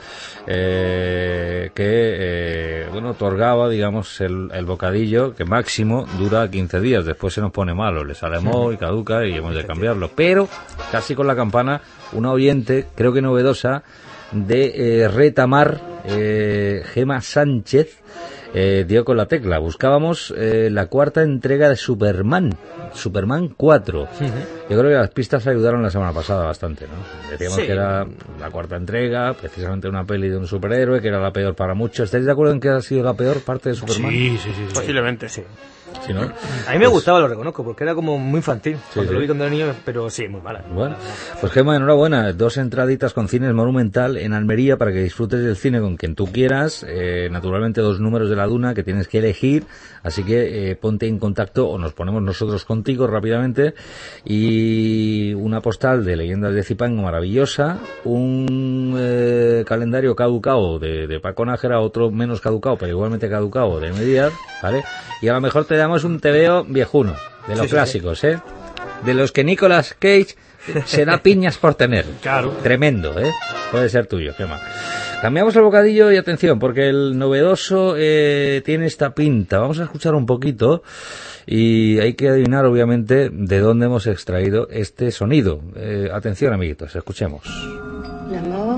Speaker 1: bueno, otorgaba, digamos, el bocadillo, que máximo dura 15 días, después se nos pone malo, le sale moho y caduca y hemos de cambiarlo. Pero, casi con la campana, una oyente, creo que novedosa, de Retamar, Gema Sánchez, dio con la tecla. Buscábamos la cuarta entrega de Superman 4. Yo creo que las pistas ayudaron la semana pasada bastante, ¿no? Decíamos que era la cuarta entrega, precisamente una peli de un superhéroe, que era la peor para muchos. ¿Estáis de acuerdo en que ha sido la peor parte de Superman?
Speaker 4: Sí.
Speaker 3: Posiblemente.
Speaker 5: Sí.
Speaker 1: ¿Sí, no?
Speaker 5: A mí me gustaba, lo reconozco, porque era como muy infantil. Cuando lo vi cuando era niño, pero sí, muy mala.
Speaker 1: Bueno, pues Gemma, enhorabuena. 2 entraditas con Cines Monumental en Almería para que disfrutes del cine con quien tú quieras. Naturalmente 2 números de La Duna que tienes que elegir. Así que ponte en contacto o nos ponemos nosotros contigo rápidamente. Y una postal de Leyendas de Zipango maravillosa. Un calendario caducado de Paco Nájera, otro menos caducado, pero igualmente caducado de Mediar, ¿vale? Y a lo mejor te damos un TVO viejuno, de los clásicos, ¿eh? De los que Nicolas Cage se da piñas por tener.
Speaker 4: Claro.
Speaker 1: Tremendo, ¿eh? Puede ser tuyo, qué más. Cambiamos el bocadillo y atención, porque el novedoso tiene esta pinta. Vamos a escuchar un poquito y hay que adivinar, obviamente, de dónde hemos extraído este sonido. Atención, amiguitos, escuchemos.
Speaker 9: La mort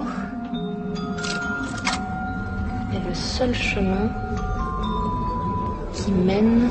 Speaker 9: est le seul chemin qui mène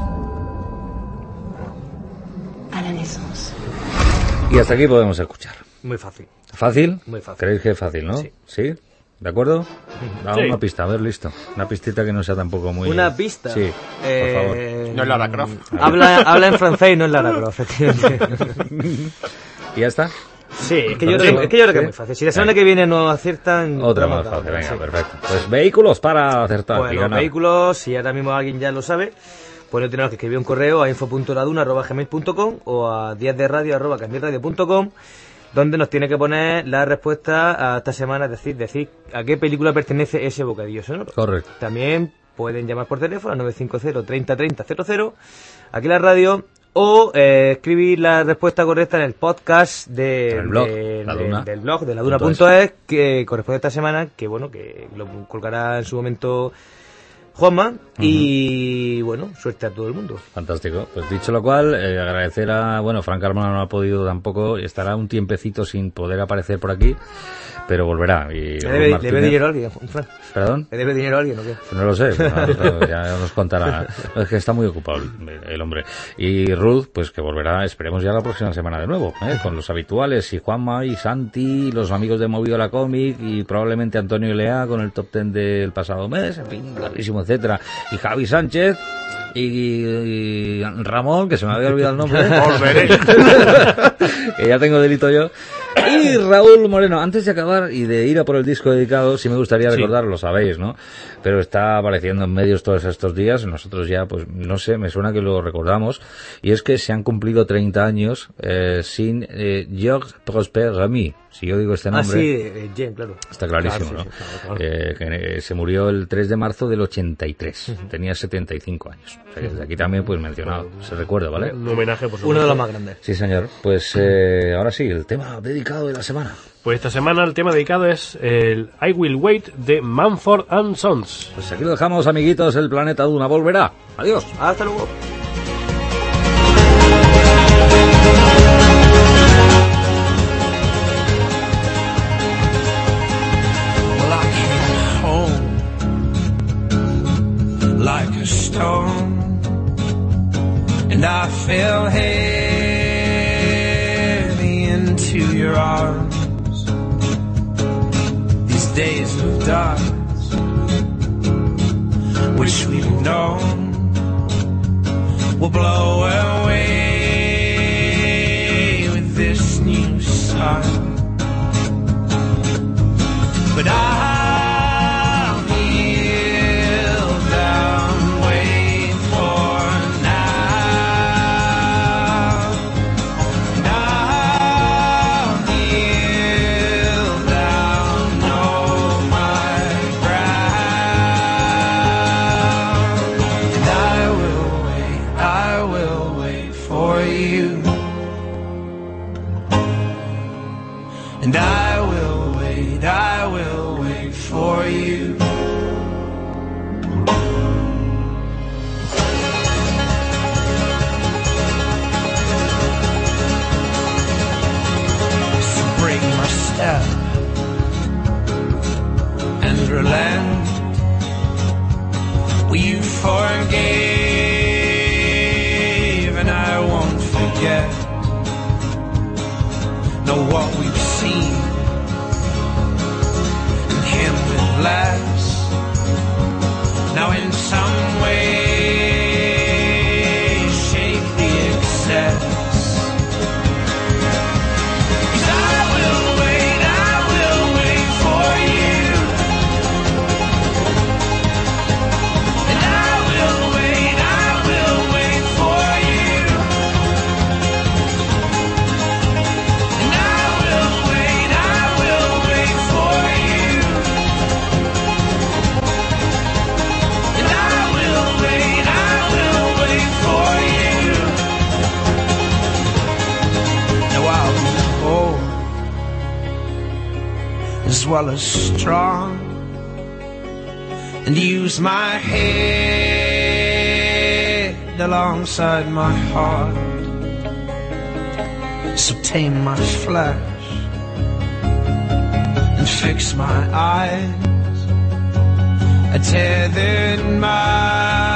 Speaker 9: a la naissance.
Speaker 1: Y hasta aquí podemos escuchar.
Speaker 5: Muy fácil.
Speaker 1: ¿Fácil?
Speaker 5: Muy fácil.
Speaker 1: ¿Creéis que es fácil, no? ¿Sí? ¿De acuerdo? Dame
Speaker 4: Sí.
Speaker 1: una pista, a ver, listo. Una pistita que no sea tampoco muy...
Speaker 5: ¿Una pista?
Speaker 1: Sí, por favor.
Speaker 3: No es Lara Croft.
Speaker 5: Habla en francés y no en Lara Croft, efectivamente.
Speaker 1: ¿Y ya está?
Speaker 5: Sí, es que yo creo que es muy fácil. Si la semana que viene no aciertan...
Speaker 1: Otra
Speaker 5: vamos
Speaker 1: más
Speaker 5: a
Speaker 1: fácil,
Speaker 5: dar,
Speaker 1: venga,
Speaker 5: sí.
Speaker 1: perfecto. Pues vehículos para acertar.
Speaker 5: Pues
Speaker 1: y
Speaker 5: los
Speaker 1: ganar.
Speaker 5: vehículos, si ahora mismo alguien ya lo sabe, pues no tenemos que escribir un correo a info.laduna@gmail.com o a diasderadio@cambiarradio.com, donde nos tiene que poner la respuesta a esta semana, es decir a qué película pertenece ese bocadillo sonoro.
Speaker 1: Correcto.
Speaker 5: También pueden llamar por teléfono al 950 30 30 00 aquí en la radio, o escribir la respuesta correcta en el podcast
Speaker 1: En el blog, La Duna.
Speaker 5: del blog de laduna.es, que corresponde a esta semana, que bueno, que lo colgará en su momento Juanma. Y bueno, suerte a todo el mundo.
Speaker 1: Fantástico. Pues dicho lo cual, agradecer a... Bueno, Frank Carmona no ha podido tampoco, estará un tiempecito sin poder aparecer por aquí, pero volverá. Y
Speaker 5: ¿Le
Speaker 1: Ruth
Speaker 5: debe
Speaker 1: Martínez-
Speaker 5: dinero a alguien, Fran?
Speaker 1: ¿Perdón?
Speaker 5: ¿Le debe dinero a alguien o qué?
Speaker 1: No lo sé, pero ya nos contará. Es que está muy ocupado el hombre. Y Ruth, pues que volverá, esperemos ya la próxima semana de nuevo, con los habituales, y Juanma, y Santi, los amigos de Movido la Cómic, y probablemente Antonio y Lea con el top 10 del pasado mes, en fin, larguísimo, etcétera. Y Javi Sánchez, y Ramón, que se me había olvidado el nombre.
Speaker 3: Volveré.
Speaker 1: Que ya tengo delito yo. Y Raúl Moreno. Antes de acabar y de ir a por el disco dedicado, sí me gustaría recordar, lo sabéis, ¿no? Pero está apareciendo en medios todos estos días. Nosotros ya, pues, no sé, me suena que lo recordamos. Y es que se han cumplido 30 años sin Georges Prosper Remy. Si yo digo este nombre...
Speaker 5: Ah, sí, Jen, claro.
Speaker 1: Está clarísimo,
Speaker 5: Claro,
Speaker 1: ¿no?
Speaker 5: sí, sí, claro.
Speaker 1: Que se murió el 3 de marzo del 83. Tenía 75 años. O sea, que desde aquí también, pues, mencionado. Se recuerda, ¿vale?
Speaker 4: Un homenaje, por supuesto.
Speaker 5: Uno de los más grandes.
Speaker 1: Sí, señor. Pues ahora sí, el tema dedicado de la semana.
Speaker 4: Pues esta semana el tema dedicado es el I Will Wait de Mumford & Sons.
Speaker 1: Pues aquí lo dejamos, amiguitos. El planeta Duna volverá. Adiós.
Speaker 5: Hasta luego.
Speaker 10: Like a stone, and I fell heavy into your arms. These days of dark, wish we'd known, will blow away with this new sun. But I'll kneel down, wait for now. And I'll kneel down, know my ground. And I will wait for you. And I will wait for you. So break my step as well as strong, and use my head alongside my heart. So tame my flesh and fix my eyes. I tethered my